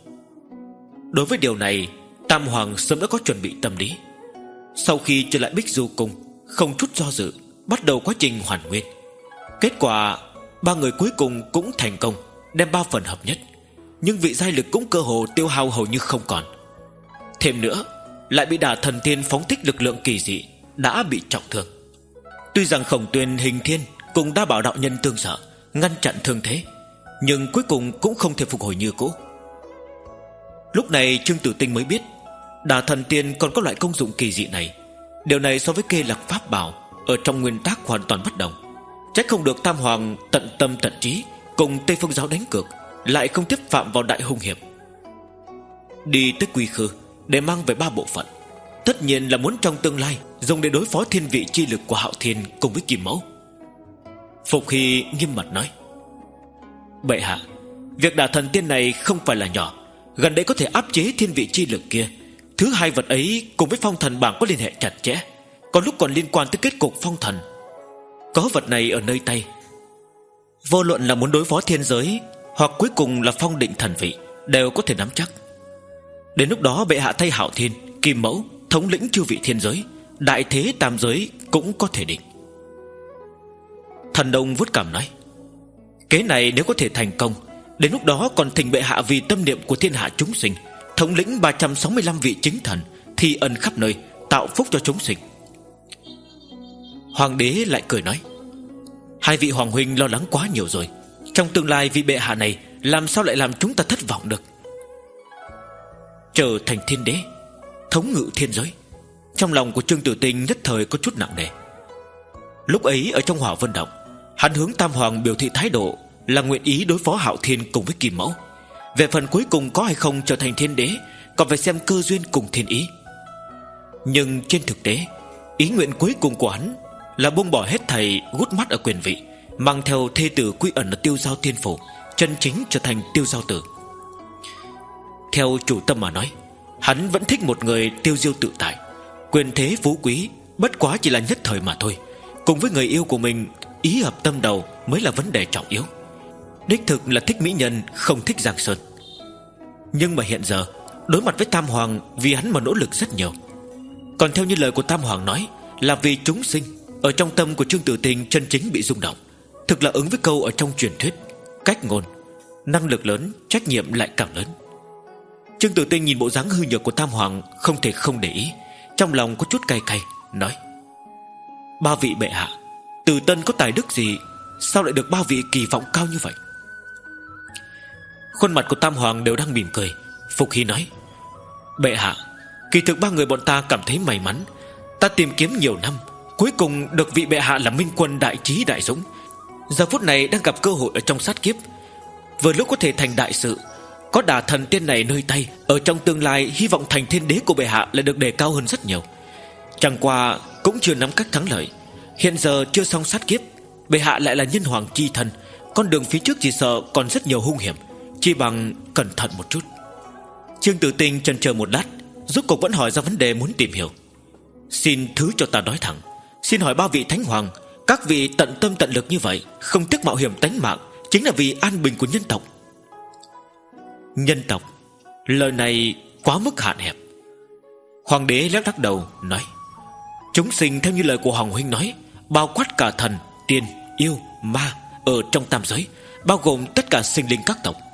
Đối với điều này, Tam Hoàng sớm đã có chuẩn bị tâm lý. Sau khi trở lại Bích Du Cung, không chút do dự bắt đầu quá trình hoàn nguyên. Kết quả ba người cuối cùng cũng thành công đem ba phần hợp nhất, nhưng vị giai lực cũng cơ hồ tiêu hao hầu như không còn. Thêm nữa lại bị Đả Thần Tiên phóng thích lực lượng kỳ dị, đã bị trọng thương. Tuy rằng Khổng Tuyên, Hình Thiên cùng Đa Bảo Đạo Nhân tương trợ ngăn chặn thương thế, nhưng cuối cùng cũng không thể phục hồi như cũ. Lúc này Trương Tử Tinh mới biết Đả Thần Tiên còn có loại công dụng kỳ dị này. Điều này so với Kê Lạc Pháp Bảo ở trong nguyên tắc hoàn toàn bất đồng. Trách không được Tam Hoàng tận tâm tận trí cùng Tây Phương giáo đánh cược, lại không tiếp phạm vào đại hung hiểm. Đi tới Quy Khư để mang về ba bộ phận, tất nhiên là muốn trong tương lai dùng để đối phó thiên vị chi lực của Hạo Thiên cùng với Kim Mẫu. Phục Hy nghiêm mặt nói: Bệ hạ, việc đả thần tiên này không phải là nhỏ, gần đây có thể áp chế thiên vị chi lực kia. Thứ hai vật ấy cùng với phong thần bảng có liên hệ chặt chẽ, có lúc còn liên quan tới kết cục phong thần. Có vật này ở nơi tay, vô luận là muốn đối phó thiên giới hoặc cuối cùng là phong định thần vị, đều có thể nắm chắc. Đến lúc đó bệ hạ thay Hạo Thiên, Kim Mẫu thống lĩnh chư vị thiên giới, đại thế tam giới cũng có thể định. Thần Đông vuốt cằm nói, kế này nếu có thể thành công, đến lúc đó còn thỉnh bệ hạ vì tâm niệm của thiên hạ chúng sinh, thống lĩnh ba trăm sáu mươi lăm vị chính thần, thi ân khắp nơi, tạo phúc cho chúng sinh. Hoàng đế lại cười nói, hai vị hoàng huynh lo lắng quá nhiều rồi. Trong tương lai vị bệ hạ này làm sao lại làm chúng ta thất vọng được. Trở thành thiên đế, thống ngự thiên giới, trong lòng của Trương Tử Tinh nhất thời có chút nặng nề. Lúc ấy ở trong Hỏa Vân Động, hắn hướng Tam Hoàng biểu thị thái độ là nguyện ý đối phó Hạo Thiên cùng với Kim Mẫu. Về phần cuối cùng có hay không trở thành thiên đế, còn phải xem cơ duyên cùng thiên ý. Nhưng trên thực tế, ý nguyện cuối cùng của hắn là buông bỏ hết thầy, gút mắt ở quyền vị, mang theo thê tử quy ẩn ở Tiêu Giao Tiên Phủ, chân chính trở thành Tiêu Giao Tử. Theo chủ tâm mà nói, hắn vẫn thích một người tiêu diêu tự tại. Quyền thế phú quý bất quá chỉ là nhất thời mà thôi. Cùng với người yêu của mình ý hợp tâm đầu mới là vấn đề trọng yếu. Đích thực là thích mỹ nhân, không thích Giang Sơn. Nhưng mà hiện giờ đối mặt với Tam Hoàng, vì hắn mà nỗ lực rất nhiều. Còn theo như lời của Tam Hoàng nói, là vì chúng sinh. Ở trong tâm của Trương Tử Tinh chân chính bị rung động. Thực là ứng với câu ở trong truyền thuyết, cách ngôn, năng lực lớn, trách nhiệm lại càng lớn. Trương Tử Tinh nhìn bộ dáng hư nhược của Tam Hoàng, không thể không để ý, trong lòng có chút cay cay, nói, ba vị bệ hạ, Từ Tân có tài đức gì, sao lại được ba vị kỳ vọng cao như vậy? Khuôn mặt của Tam Hoàng đều đang mỉm cười. Phục Hy nói, bệ hạ, kỳ thực ba người bọn ta cảm thấy may mắn. Ta tìm kiếm nhiều năm, cuối cùng được vị bệ hạ là minh quân đại trí đại dũng. Giờ phút này đang gặp cơ hội ở trong sát kiếp, vừa lúc có thể thành đại sự. Có đả thần tiên này nơi tay, ở trong tương lai hy vọng thành thiên đế của bệ hạ lại được đề cao hơn rất nhiều. Chẳng qua cũng chưa nắm cách thắng lợi. Hiện giờ chưa xong sát kiếp, bệ hạ lại là nhân hoàng chi thần, con đường phía trước chỉ sợ còn rất nhiều hung hiểm, chỉ bằng cẩn thận một chút. Trương Tử Tinh chần chờ một lát, rốt cuộc vẫn hỏi ra vấn đề muốn tìm hiểu. Xin thứ cho ta nói thẳng, xin hỏi ba vị thánh hoàng, các vị tận tâm tận lực như vậy, không tiếc mạo hiểm tánh mạng, chính là vì an bình của nhân tộc. Nhân tộc, lời này quá mức hạn hẹp. Hoàng đế lắc lắc đầu nói, chúng sinh theo như lời của Hoàng huynh nói, bao quát cả thần, tiên, yêu, ma ở trong tam giới, bao gồm tất cả sinh linh các tộc.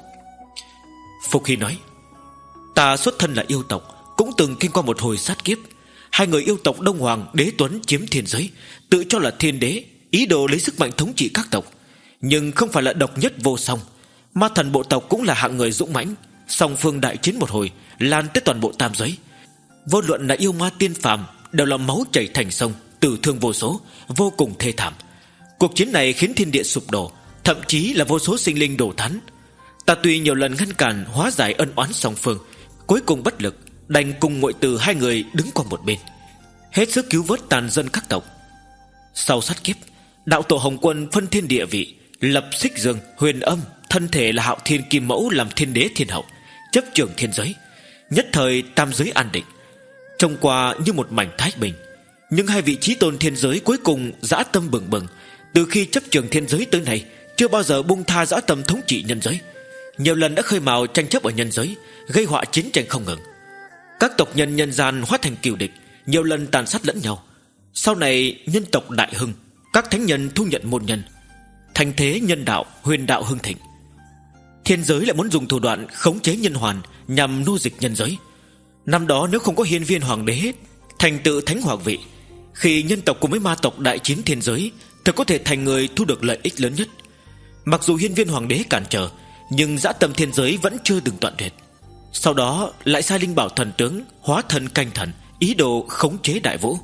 Phục Hy nói, ta xuất thân là yêu tộc, cũng từng kinh qua một hồi sát kiếp. Hai người yêu tộc Đông Hoàng, Đế Tuấn chiếm thiên giới, tự cho là thiên đế, ý đồ lấy sức mạnh thống trị các tộc. Nhưng không phải là độc nhất vô song. Ma thần bộ tộc cũng là hạng người dũng mãnh, song phương đại chiến một hồi, lan tới toàn bộ tam giới. Vô luận là yêu ma tiên phàm, đều là máu chảy thành sông, tử thương vô số, vô cùng thê thảm. Cuộc chiến này khiến thiên địa sụp đổ, thậm chí là vô số sinh linh đổ thán. Ta tuy nhiều lần ngăn cản hóa giải ân oán song phương, cuối cùng bất lực, đành cùng Ngụy Từ hai người đứng qua một bên, hết sức cứu vớt tàn dân các tộc. Sau sát kiếp, đạo tổ Hồng Quân phân thiên địa vị, lập Xích Dương, Huyền Âm, thân thể là Hạo Thiên Kim Mẫu làm thiên đế thiên hậu, chấp trưởng thiên giới. Nhất thời tam giới an định, trông qua như một mảnh thái bình. Nhưng hai vị chí tôn thiên giới cuối cùng dã tâm bừng bừng, từ khi chấp trưởng thiên giới tới nay chưa bao giờ buông tha dã tâm thống trị nhân giới. Nhiều lần đã khơi mào tranh chấp ở nhân giới, gây họa chiến tranh không ngừng. Các tộc nhân nhân gian hóa thành cừu địch, nhiều lần tàn sát lẫn nhau. Sau này nhân tộc đại hưng, các thánh nhân thu nhận môn nhân, thành thế nhân đạo, huyền đạo hưng thịnh. Thiên giới lại muốn dùng thủ đoạn khống chế nhân hoàn nhằm nô dịch nhân giới. Năm đó nếu không có hiên viên hoàng đế thành tựu thánh hoàng vị, khi nhân tộc cùng với ma tộc đại chiến thiên giới, thật có thể thành người thu được lợi ích lớn nhất. Mặc dù hiên viên hoàng đế cản trở, nhưng dã tâm thiên giới vẫn chưa từng đoạn tuyệt. Sau đó lại sai linh bảo thần tướng hóa thân canh thần, ý đồ khống chế đại vũ.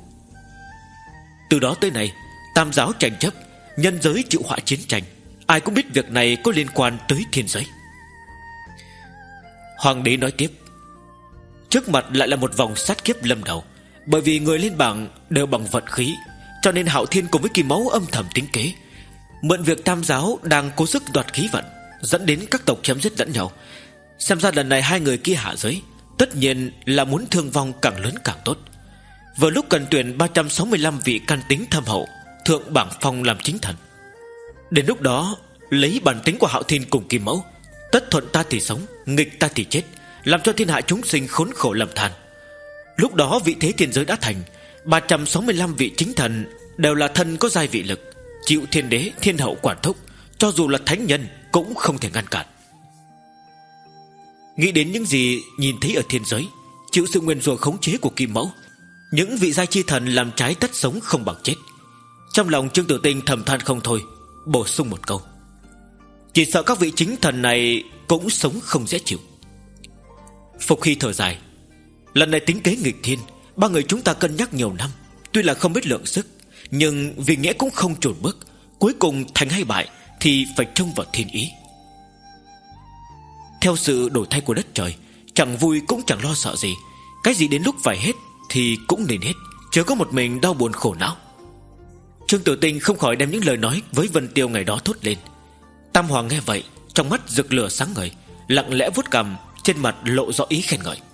Từ đó tới nay, tam giáo tranh chấp, nhân giới chịu họa chiến tranh. Ai cũng biết việc này có liên quan tới thiên giới. Hoàng đế nói tiếp, trước mặt lại là một vòng sát kiếp lâm đầu. Bởi vì người lên bảng đều bằng vận khí, cho nên Hạo Thiên cùng với Kim Mẫu âm thầm tính kế, mượn việc tam giáo đang cố sức đoạt khí vận, dẫn đến các tộc chém giết lẫn nhau. Xem ra lần này hai người kia hạ giới tất nhiên là muốn thương vong càng lớn càng tốt. Vừa lúc cần tuyển ba trăm sáu mươi lăm vị can tính thâm hậu, thượng bảng phong làm chính thần. Đến lúc đó lấy bản tính của Hạo Thiên cùng Kim Mẫu, tất thuận ta thì sống, nghịch ta thì chết, làm cho thiên hạ chúng sinh khốn khổ lầm than. Lúc đó vị thế thiên giới đã thành, ba trăm sáu mươi lăm vị chính thần đều là thân có giai vị lực, chịu thiên đế thiên hậu quản thúc, cho dù là thánh nhân cũng không thể ngăn cản. Nghĩ đến những gì nhìn thấy ở thiên giới, chịu sự nguyên rủa khống chế của Kim Mẫu, những vị giai chi thần làm trái tất sống không bằng chết. Trong lòng Trương Tử Tinh thầm than không thôi, bổ sung một câu: chỉ sợ các vị chính thần này cũng sống không dễ chịu. Phục Hy thở dài: lần này tính kế nghịch thiên, ba người chúng ta cân nhắc nhiều năm, tuy là không biết lượng sức, nhưng vì nghĩa cũng không chùn bước, cuối cùng thành hay bại thì phải trông vào thiên ý. Theo sự đổi thay của đất trời, chẳng vui cũng chẳng lo sợ gì. Cái gì đến lúc phải hết thì cũng nên hết, chớ có một mình đau buồn khổ não. Trương Tử Tinh không khỏi đem những lời nói với Vân Tiêu ngày đó thốt lên. Tam Hoàng nghe vậy, trong mắt rực lửa sáng ngời, lặng lẽ vuốt cằm, trên mặt lộ rõ ý khen ngợi.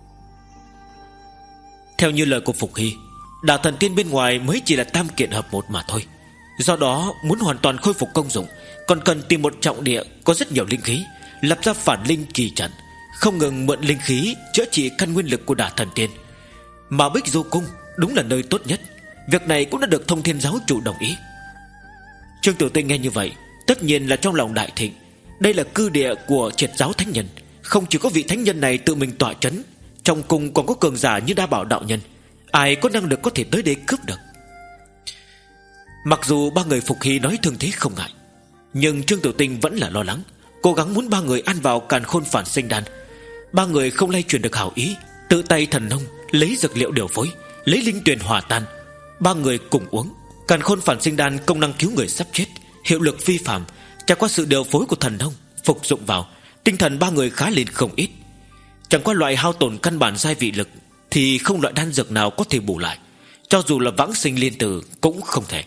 Theo như lời của Phục Hy, Đạo Thần Tiên bên ngoài mới chỉ là tam kiện hợp một mà thôi. Do đó muốn hoàn toàn khôi phục công dụng, còn cần tìm một trọng địa có rất nhiều linh khí, lập ra phản linh kỳ trận, không ngừng mượn linh khí chữa trị căn nguyên lực của Đạo Thần Tiên. Mà Bích Du Cung đúng là nơi tốt nhất. Việc này cũng đã được Thông Thiên Giáo chủ đồng ý. Trương Tử Tinh nghe như vậy, tất nhiên là trong lòng đại thịnh. Đây là cư địa của triệt giáo thánh nhân, không chỉ có vị thánh nhân này tự mình tọa trấn, trong cung còn có cường giả như Đa Bảo đạo nhân, ai có năng lực có thể tới đây cướp được. Mặc dù ba người Phục Hy nói thương thế không ngại, nhưng Trương Tử Tinh vẫn là lo lắng, cố gắng muốn ba người ăn vào càn khôn phản sinh đan. Ba người không lay truyền được hảo ý, tự tay thần nông lấy dược liệu điều phối, lấy linh tuyền hòa tan. Ba người cùng uống càn khôn phản sinh đan, công năng cứu người sắp chết, hiệu lực phi phàm. Trải qua sự điều phối của thần nông phục dụng vào, tinh thần ba người khá lên không ít. Chẳng qua loại hao tổn căn bản giai vị lực thì không loại đan dược nào có thể bù lại, cho dù là vãng sinh liên tử cũng không thể.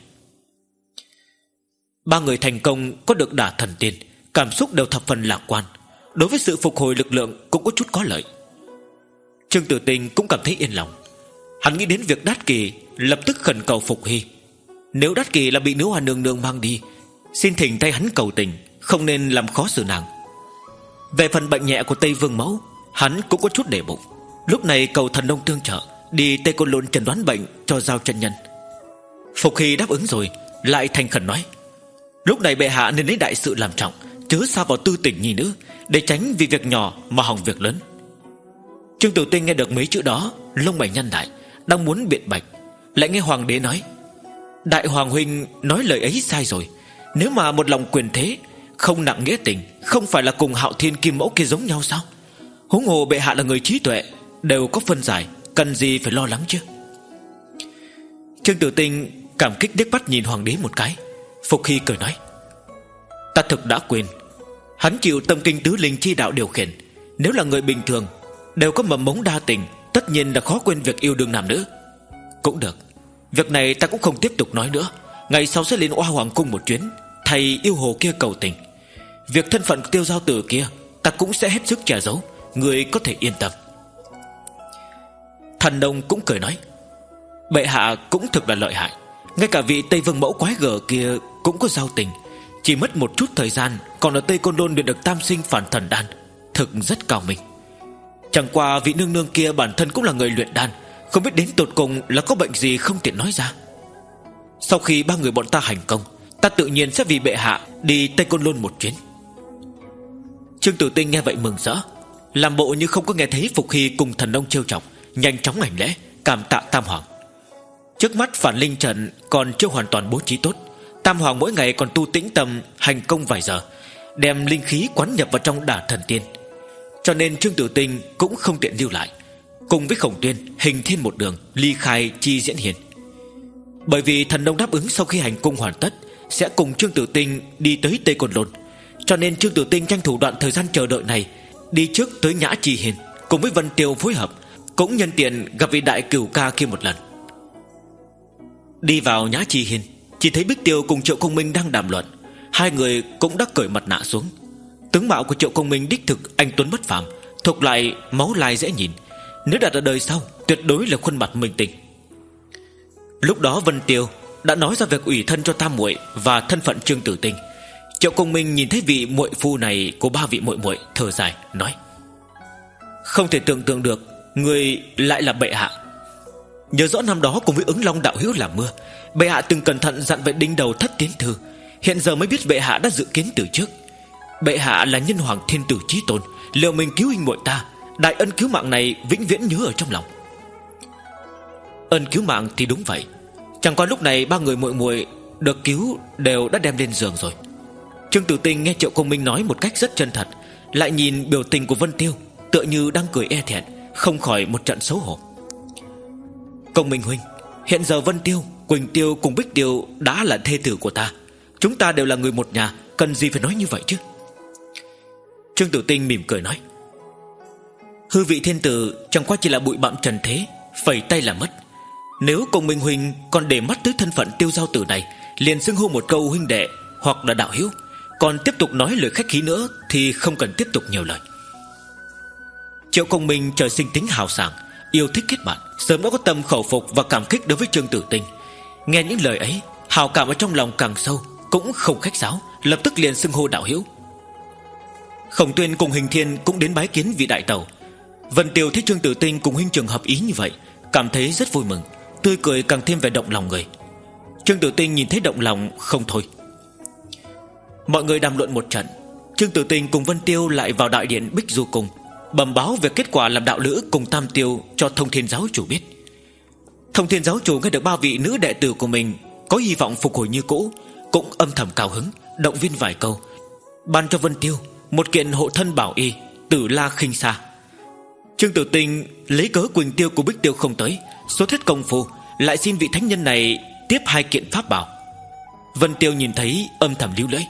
Ba người thành công có được Đả Thần Tiên, cảm xúc đều thập phần lạc quan, đối với sự phục hồi lực lượng cũng có chút có lợi. Trương Tử Tinh cũng cảm thấy yên lòng. Hắn nghĩ đến việc Đát Kỳ, lập tức khẩn cầu Phục Hy. Nếu Đát Kỳ là bị Nữ Hoa Nương Nương mang đi, xin thỉnh tay hắn cầu tình, không nên làm khó xử nàng. Về phần bệnh nhẹ của Tây Vương Mẫu, hắn cũng có chút để bụng. Lúc này cầu thần nông tương trợ, đi Tây Côn Lôn chẩn đoán bệnh cho Giao chân nhân. Phục Hy đáp ứng rồi, lại thành khẩn nói: lúc này bệ hạ nên lấy đại sự làm trọng, chớ xa vào tư tình nhi nữ, để tránh vì việc nhỏ mà hỏng việc lớn. Trương Tử Tinh nghe được mấy chữ đó, lông mày nhăn lại, đang muốn biện bạch, lại nghe hoàng đế nói: đại hoàng huynh nói lời ấy sai rồi. Nếu mà một lòng quyền thế, không nặng nghĩa tình, không phải là cùng Hạo Thiên Kim Mẫu kia giống nhau sao? Huống hồ bệ hạ là người trí tuệ, đều có phân giải, cần gì phải lo lắng chứ? Trương Tử Tinh cảm kích liếc mắt nhìn hoàng đế một cái. Phục Hy cười nói: ta thực đã quên, hắn chịu tâm kinh tứ linh chi đạo điều khiển. Nếu là người bình thường, đều có mầm mống đa tình, tất nhiên là khó quên việc yêu đương nam nữ. Cũng được, việc này ta cũng không tiếp tục nói nữa. Ngày sau sẽ lên Oa Hoàng cung một chuyến, thầy yêu hồ kia cầu tình. Việc thân phận Tiêu Giao Tử kia ta cũng sẽ hết sức che giấu, người có thể yên tâm. Thần Nông cũng cười nói: bệ hạ cũng thực là lợi hại, ngay cả vị Tây Vương Mẫu quái gở kia cũng có giao tình. Chỉ mất một chút thời gian, còn ở Tây Côn Lôn luyện được tam sinh phản thần đan, thực rất cao minh. Chẳng qua vị nương nương kia bản thân cũng là người luyện đan, không biết đến tột cùng là có bệnh gì không tiện nói ra. Sau khi ba người bọn ta hành công, ta tự nhiên sẽ vì bệ hạ đi Tây Côn Lôn một chuyến. Trương Tử Tinh nghe vậy mừng rỡ, làm bộ như không có nghe thấy Phục Hy cùng Thần Nông trêu chọc, nhanh chóng hành lễ cảm tạ Tam Hoàng. Trước mắt phản linh trận còn chưa hoàn toàn bố trí tốt, Tam Hoàng mỗi ngày còn tu tĩnh tâm hành công vài giờ, đem linh khí quán nhập vào trong Đả Thần Tiên. Cho nên Trương Tử Tinh cũng không tiện lưu lại, cùng với Khổng Tuyên hình thiên một đường ly khai Chi Diễn Hiền. Bởi vì Thần Nông đáp ứng sau khi hành cung hoàn tất sẽ cùng Trương Tử Tinh đi tới Tây Côn Lôn, cho nên Trương Tử Tinh tranh thủ đoạn thời gian chờ đợi này, đi trước tới Nhã Chi Hiền, cùng với Vân Tiêu phối hợp, cũng nhân tiện gặp vị đại cửu ca kia một lần. Đi vào Nhã Chi Hiền, chỉ thấy Bích Tiêu cùng Triệu Công Minh đang đàm luận. Hai người cũng đã cởi mặt nạ xuống. Tướng mạo của Triệu Công Minh đích thực anh tuấn bất phàm, thuộc lại máu lai dễ nhìn, nếu đặt ở đời sau tuyệt đối là khuôn mặt minh tinh. Lúc đó Vân Tiêu đã nói ra việc ủy thân cho tam muội và thân phận Trương Tử Tinh. Triệu Công Minh nhìn thấy vị muội phu này của ba vị muội muội, thở dài nói: không thể tưởng tượng được người lại là bệ hạ. Nhớ rõ năm đó cùng với Ứng Long đạo hữu làm mưa, bệ hạ từng cẩn thận dặn vệ đinh đầu thất tiến thư, hiện giờ mới biết bệ hạ đã dự kiến từ trước. Bệ hạ là nhân hoàng thiên tử chí tôn, liệu mình cứu huynh muội ta, đại ân cứu mạng này vĩnh viễn nhớ ở trong lòng. Ân cứu mạng thì đúng vậy, chẳng qua lúc này ba người muội muội được cứu đều đã đem lên giường rồi. Trương Tử Tinh nghe Triệu Công Minh nói một cách rất chân thật, lại nhìn biểu tình của Vân Tiêu tựa như đang cười e thẹn, không khỏi một trận xấu hổ. Công Minh huynh, hiện giờ Vân Tiêu, Quỳnh Tiêu cùng Bích Tiêu đã là thê tử của ta, chúng ta đều là người một nhà, cần gì phải nói như vậy chứ? Trương Tử Tinh mỉm cười nói: hư vị thiên tử chẳng qua chỉ là bụi bặm trần thế, phẩy tay là mất. Nếu Công Minh huynh còn để mắt tới thân phận Tiêu giao tử này, liền xưng hô một câu huynh đệ hoặc là đạo hữu, còn tiếp tục nói lời khách khí nữa thì không cần tiếp tục nhiều lời. Triệu Công Minh trời sinh tính hào sảng, yêu thích kết bạn, sớm đã có tâm khẩu phục và cảm kích đối với Trương Tử Tinh. Nghe những lời ấy, hào cảm ở trong lòng càng sâu, cũng không khách sáo, lập tức liền xưng hô đạo hữu. Khổng Tuyên cùng Hình Thiên cũng đến bái kiến vị đại tẩu. Vân Tiêu thấy Trương Tử Tinh cùng huynh trưởng hợp ý như vậy, cảm thấy rất vui mừng, tươi cười càng thêm vẻ động lòng người. Trương Tử Tinh nhìn thấy động lòng không thôi. Mọi người đàm luận một trận, Trương Tử Tinh cùng Vân Tiêu lại vào đại điện Bích Du Cung, bẩm báo về kết quả làm đạo lữ cùng Tam Tiêu cho Thông Thiên giáo chủ biết. Thông Thiên giáo chủ nghe được ba vị nữ đệ tử của mình có hy vọng phục hồi như cũ, cũng âm thầm cao hứng, động viên vài câu, ban cho Vân Tiêu một kiện hộ thân bảo y Tử La Khinh Sa. Trương Tử Tinh lấy cớ Quỳnh Tiêu của Bích Tiêu không tới, xuất hết công phu, lại xin vị thánh nhân này tiếp hai kiện pháp bảo. Vân Tiêu nhìn thấy âm thầm líu lưỡi.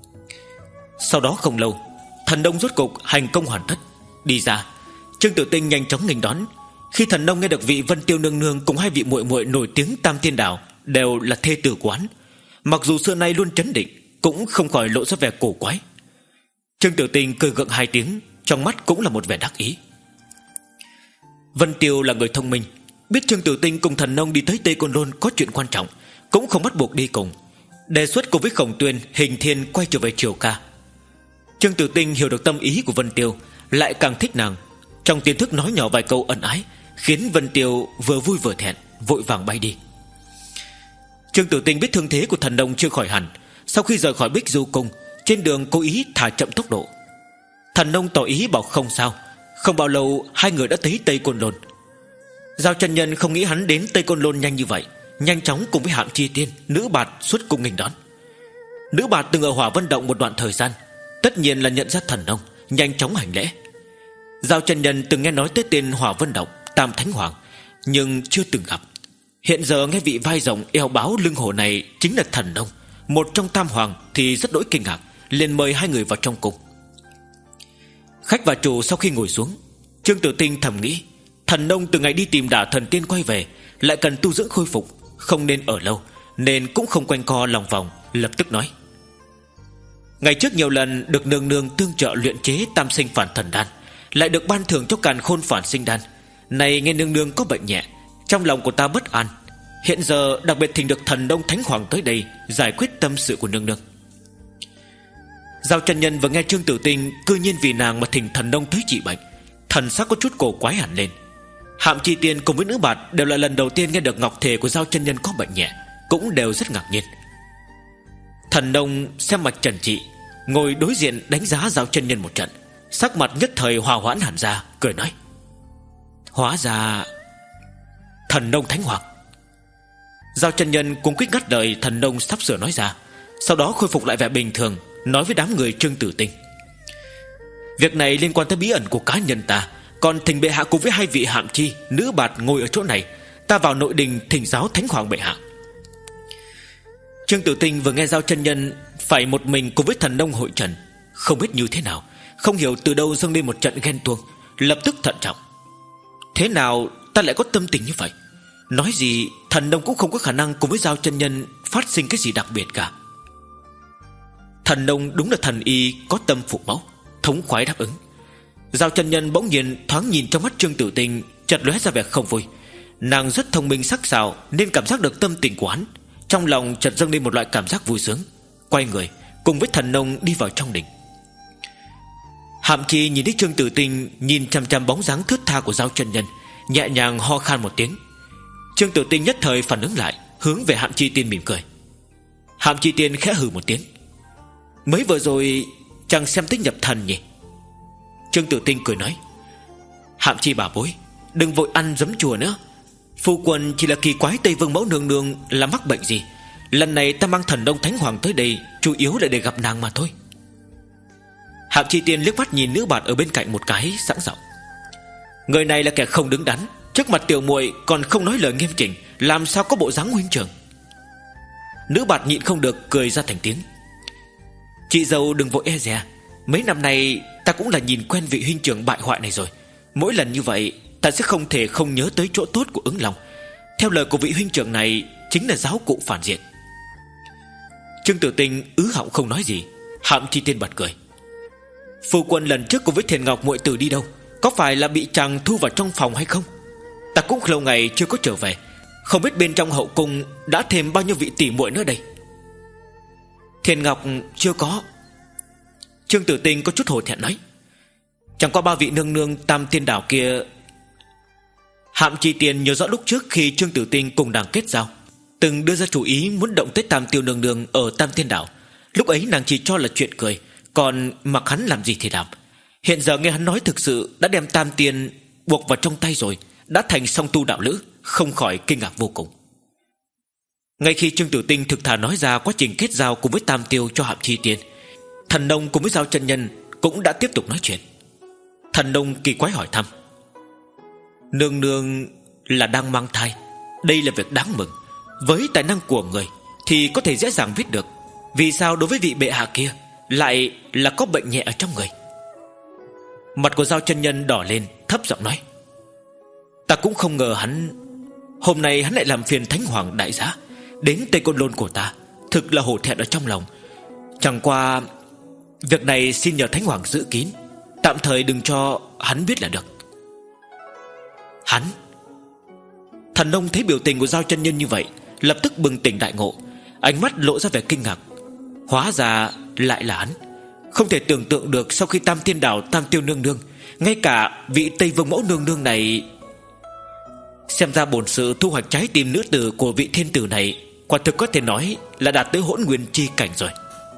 Sau đó không lâu, Thần Nông rốt cục hành công hoàn tất, đi ra. Trương Tử Tinh nhanh chóng nghênh đón. Khi Thần Nông nghe được vị Vân Tiêu nương nương cùng hai vị muội muội nổi tiếng Tam Tiên Đảo đều là thê tử của hắn, mặc dù xưa nay luôn trấn định, cũng không khỏi lộ ra vẻ cổ quái. Trương Tử Tinh cười gượng hai tiếng, trong mắt cũng là một vẻ đắc ý. Vân Tiêu là người thông minh, biết Trương Tử Tinh cùng Thần Nông đi tới Tây Côn Lôn có chuyện quan trọng, cũng không bắt buộc đi cùng, đề xuất cùng với Khổng Tuyên, Hình Thiên quay trở về Triều Ca. Trương Tử Tinh hiểu được tâm ý của Vân Tiêu, lại càng thích nàng, trong tiềm thức nói nhỏ vài câu ân ái, khiến Vân Tiêu vừa vui vừa thẹn, vội vàng bay đi. Trương Tử Tinh biết thương thế của Thần Nông chưa khỏi hẳn, sau khi rời khỏi Bích Du Cung, trên đường cố ý thả chậm tốc độ. Thần Nông tỏ ý bảo không sao. Không bao lâu hai người đã tới Tây Côn Lôn. Giao chân nhân không nghĩ hắn đến Tây Côn Lôn nhanh như vậy, nhanh chóng cùng với Hạm Chi Tiên, Nữ Bạt xuất cung nghênh đón. Nữ Bạt từng ở Hỏa Vân Động một đoạn thời gian, tất nhiên là nhận ra Thần Nông, nhanh chóng hành lễ. Giao chân nhân từng nghe nói tới tên Hỏa Vân Động, Tam Thánh Hoàng, nhưng chưa từng gặp. Hiện giờ nghe vị vai rồng eo báo lưng hổ này chính là Thần Nông, một trong Tam Hoàng, thì rất đỗi kinh ngạc, liền mời hai người vào trong cung. Khách và chủ sau khi ngồi xuống, Trương Tử Tinh thầm nghĩ, Thần Nông từ ngày đi tìm Đả Thần Tiên quay về, lại cần tu dưỡng khôi phục, không nên ở lâu, nên cũng không quanh co lòng vòng, lập tức nói: ngày trước nhiều lần được nương nương tương trợ luyện chế Tam Sinh Phản Thần Đan, lại được ban thưởng cho Càn Khôn Phản Sinh Đan. Này nghe nương nương có bệnh nhẹ, trong lòng của ta bất an, hiện giờ đặc biệt thỉnh được Thần Nông Thánh Hoàng tới đây giải quyết tâm sự của nương nương. Giao chân nhân vừa nghe Trương Tử Tinh cư nhiên vì nàng mà thỉnh Thần Nông tới trị bệnh, thần sắc có chút cổ quái hẳn lên. Hạm Chi Tiên cùng với Nữ Bạt đều là lần đầu tiên nghe được ngọc thể của Giao chân nhân có bệnh nhẹ, cũng đều rất ngạc nhiên. Thần Nông xem mạch trần trị, ngồi đối diện đánh giá Giao chân nhân một trận, sắc mặt nhất thời hòa hoãn hẳn ra, cười nói: hóa ra Thần Nông Thánh Hoàng. Giao chân nhân cũng quyết ngắt lời Thần Nông sắp sửa nói ra, sau đó khôi phục lại vẻ bình thường, nói với đám người Trương Tử Tinh: việc này liên quan tới bí ẩn của cá nhân ta, còn thỉnh bệ hạ cùng với hai vị Hạm Chi, Nữ Bạt ngồi ở chỗ này, ta vào nội đình thỉnh giáo Thánh Hoàng bệ hạ. Trương Tử Tinh vừa nghe Giao chân nhân phải một mình cùng với Thần Nông hội trần, không biết như thế nào, không hiểu từ đâu dâng lên một trận ghen tuông, lập tức thận trọng. Thế nào ta lại có tâm tình như vậy? Nói gì Thần Nông cũng không có khả năng cùng với Giao chân nhân phát sinh cái gì đặc biệt cả. Thần nông đúng là thần y có tâm phụ mẫu, thống khoái đáp ứng. Giao chân nhân bỗng nhiên thoáng nhìn trong mắt Trương Tử Tinh, chợt lóe ra vẻ không vui. Nàng rất thông minh sắc sảo nên cảm giác được tâm tình của hắn, trong lòng chợt dâng lên một loại cảm giác vui sướng. Quay người cùng với thần nông đi vào trong đình. Hạm Chi nhìn thấy Trương Tử Tinh nhìn chằm chằm bóng dáng thướt tha của Giao chân nhân, nhẹ nhàng ho khan một tiếng. Trương Tử Tinh nhất thời phản ứng lại, hướng về Hạm Chi Tiên mỉm cười. Hạm Chi Tiên khẽ hừ một tiếng. Mới vừa rồi chẳng xem tích nhập thần nhỉ? Trương Tử Tinh cười nói. Hạm Chi bà bối, đừng vội ăn giấm chùa nữa. Phu quân chỉ là kỳ quái Tây Vương mẫu nương nương là mắc bệnh gì. Lần này ta mang thần Đông Thánh Hoàng tới đây chủ yếu là để gặp nàng mà thôi. Hạm Chi Tiên liếc mắt nhìn nữ bạt ở bên cạnh một cái, sẵn giọng. Người này là kẻ không đứng đắn, trước mặt tiểu muội còn không nói lời nghiêm chỉnh, làm sao có bộ dáng huynh trưởng. Nữ bạt nhịn không được cười ra thành tiếng. Chị dâu đừng vội e dè, mấy năm nay ta cũng là nhìn quen vị huynh trưởng bại hoại này rồi. Mỗi lần như vậy ta sẽ không thể không nhớ tới chỗ tốt của Ứng Long. Theo lời của vị huynh trưởng này chính là giáo cụ phản diện. Trương Tử Tinh ứ họng không nói gì. Hạm Chi Tiên bật cười. Phu quân lần trước cùng với Thiền Ngọc muội tử đi đâu? Có phải là bị chàng thu vào trong phòng hay không? Ta cũng lâu ngày chưa có trở về, không biết bên trong hậu cung đã thêm bao nhiêu vị tỷ muội nữa đây. Thiền Ngọc chưa có. Trương Tử Tinh có chút hổ thẹn nói. Chẳng qua ba vị nương nương Tam Tiên Đảo kia. Hạm Chi Tiên nhớ rõ lúc trước khi Trương Tử Tinh cùng nàng kết giao, từng đưa ra chủ ý muốn động tới Tam Tiêu nương nương ở Tam Tiên Đảo. Lúc ấy nàng chỉ cho là chuyện cười, còn mặc hắn làm gì thì làm. Hiện giờ nghe hắn nói thực sự đã đem Tam Tiên buộc vào trong tay rồi, đã thành song tu đạo lữ, không khỏi kinh ngạc vô cùng. Ngay khi Trương Tử Tinh thực thà nói ra quá trình kết giao cùng với Tam Tiêu cho Hạm Chi Tiên, thần nông cùng với Giao chân nhân cũng đã tiếp tục nói chuyện. Thần nông kỳ quái hỏi thăm. Nương nương là đang mang thai, đây là việc đáng mừng. Với tài năng của người thì có thể dễ dàng viết được, vì sao đối với vị bệ hạ kia lại là có bệnh nhẹ ở trong người? Mặt của Giao chân nhân đỏ lên, thấp giọng nói. Ta cũng không ngờ hắn hôm nay hắn lại làm phiền Thánh Hoàng đại giá đến Tây Côn Lôn của ta, thực là hổ thẹn ở trong lòng. Chẳng qua việc này xin nhờ Thánh Hoàng giữ kín, tạm thời đừng cho hắn biết là được. Hắn? Thần nông thấy biểu tình của Giao chân nhân như vậy, lập tức bừng tỉnh đại ngộ, ánh mắt lộ ra vẻ kinh ngạc. Hóa ra lại là hắn. Không thể tưởng tượng được sau khi Tam Tiên Đảo Tam Tiêu nương nương, ngay cả vị Tây Vương mẫu nương nương này. Xem ra bổn sự thu hoạch trái tim nữ tử của vị thiên tử này quả thực có thể nói là đạt tới hỗn nguyên chi cảnh rồi.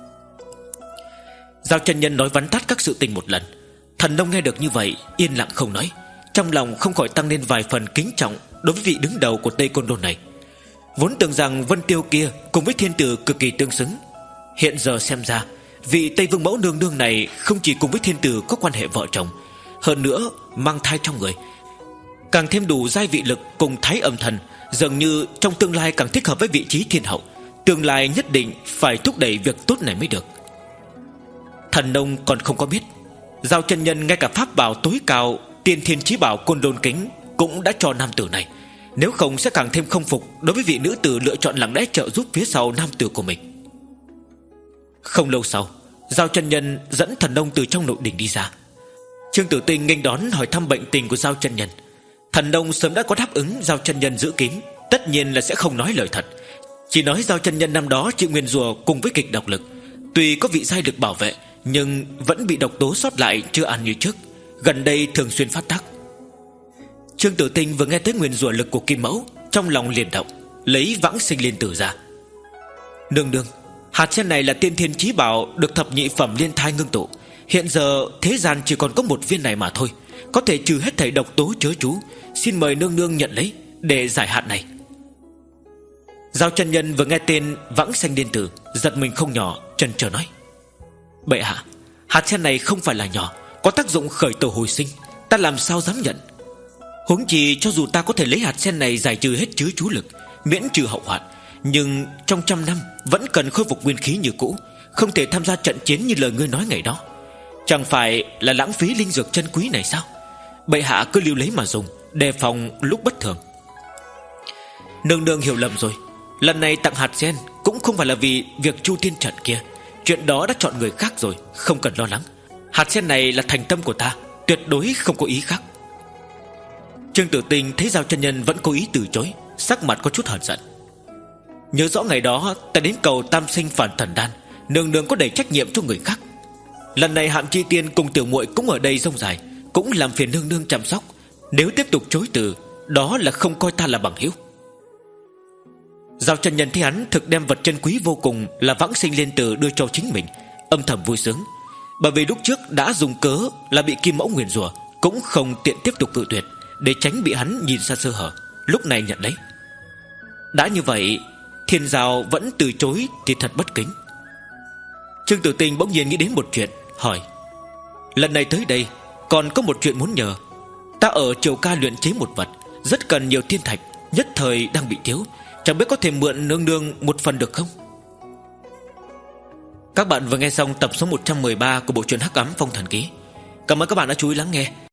Giao chân nhân nói vắn tắt các sự tình một lần. Thần nông nghe được như vậy yên lặng không nói, trong lòng không khỏi tăng lên vài phần kính trọng đối với vị đứng đầu của Tây Côn Lôn này. Vốn tưởng rằng Vân Tiêu kia cùng với thiên tử cực kỳ tương xứng, hiện giờ xem ra vị Tây Vương mẫu nương nương này không chỉ cùng với thiên tử có quan hệ vợ chồng, hơn nữa mang thai trong người, càng thêm đủ giai vị lực cùng thái âm thần, dường như trong tương lai càng thích hợp với vị trí thiên hậu. Tương lai nhất định phải thúc đẩy việc tốt này mới được. Thần nông còn không có biết, Giao chân nhân ngay cả pháp bảo tối cao Tiên Thiên Chí Bảo Côn Lôn Kính cũng đã cho nam tử này, nếu không sẽ càng thêm không phục đối với vị nữ tử lựa chọn lặng lẽ trợ giúp phía sau nam tử của mình. Không lâu sau, Giao chân nhân dẫn thần nông từ trong nội đình đi ra. Trương Tử Tinh nghênh đón hỏi thăm bệnh tình của Giao chân nhân. Thần nông sớm đã có đáp ứng Giao chân nhân giữ kín, tất nhiên là sẽ không nói lời thật, chỉ nói Giao chân nhân năm đó chịu nguyên rùa cùng với kịch độc lực, tuy có vị giai lực bảo vệ nhưng vẫn bị độc tố sót lại chưa ăn như trước, gần đây thường xuyên phát tác. Trương Tử Tinh vừa nghe tới nguyên rùa lực của Kim Mẫu, trong lòng liền động, lấy Vãng Sinh Liên Tử ra. Nương nương, hạt sen này là Tiên Thiên Chí Bảo được thập nhị phẩm liên thai ngưng tụ, hiện giờ thế gian chỉ còn có một viên này mà thôi, có thể trừ hết thảy độc tố chớ chú, xin mời nương nương nhận lấy để giải hạn này. Giao chân nhân vừa nghe tên Vãng Sinh Liên Tử, giật mình không nhỏ, chần chờ nói. Bệ hạ, hạt sen này không phải là nhỏ, có tác dụng khởi tổ hồi sinh, ta làm sao dám nhận. Huống chi cho dù ta có thể lấy hạt sen này giải trừ hết chứa chú lực, miễn trừ hậu hoạn, nhưng trong trăm năm vẫn cần khôi phục nguyên khí như cũ, không thể tham gia trận chiến như lời ngươi nói ngày đó. Chẳng phải là lãng phí linh dược chân quý này sao? Bệ hạ cứ lưu lấy mà dùng, đề phòng lúc bất thường. Nương nương hiểu lầm rồi, lần này tặng hạt sen cũng không phải là vì việc Chu Thiên trận kia, Chuyện đó đã chọn người khác rồi, không cần lo lắng. Hạt sen này là thành tâm của ta, tuyệt đối không có ý khác. Trương Tử Tinh thấy Giao chân nhân vẫn cố ý từ chối, sắc mặt có chút hờn giận. Nhớ rõ ngày đó ta đến cầu tam sinh phản thần đan, nương nương có đẩy trách nhiệm cho người khác. Lần này Hạm Chi Tiên cùng tiểu muội cũng ở đây rông dài, cũng làm phiền nương nương chăm sóc. Nếu tiếp tục chối từ, đó là không coi ta là bằng hữu. Giao chân nhân thấy hắn thực đem vật chân quý vô cùng là vãng sinh liên từ đưa cho chính mình, âm thầm vui sướng. Bởi vì lúc trước đã dùng cớ là bị Kim Mẫu nguyền rủa, cũng không tiện tiếp tục cự tuyệt, để tránh bị hắn nhìn ra sơ hở. Lúc này nhận lấy. Đã như vậy, Thiên Giao vẫn từ chối thì thật bất kính. Trương Tử Tinh bỗng nhiên nghĩ đến một chuyện, hỏi: lần này tới đây còn có một chuyện muốn nhờ. Ta ở Triều Ca luyện chế một vật rất cần nhiều thiên thạch, nhất thời đang bị thiếu, chẳng biết có thể mượn nương nương một phần được không? Các bạn vừa nghe xong tập số một trăm mười ba của bộ truyện Hắc Ám Phong Thần Ký. Cảm ơn các bạn đã chú ý lắng nghe.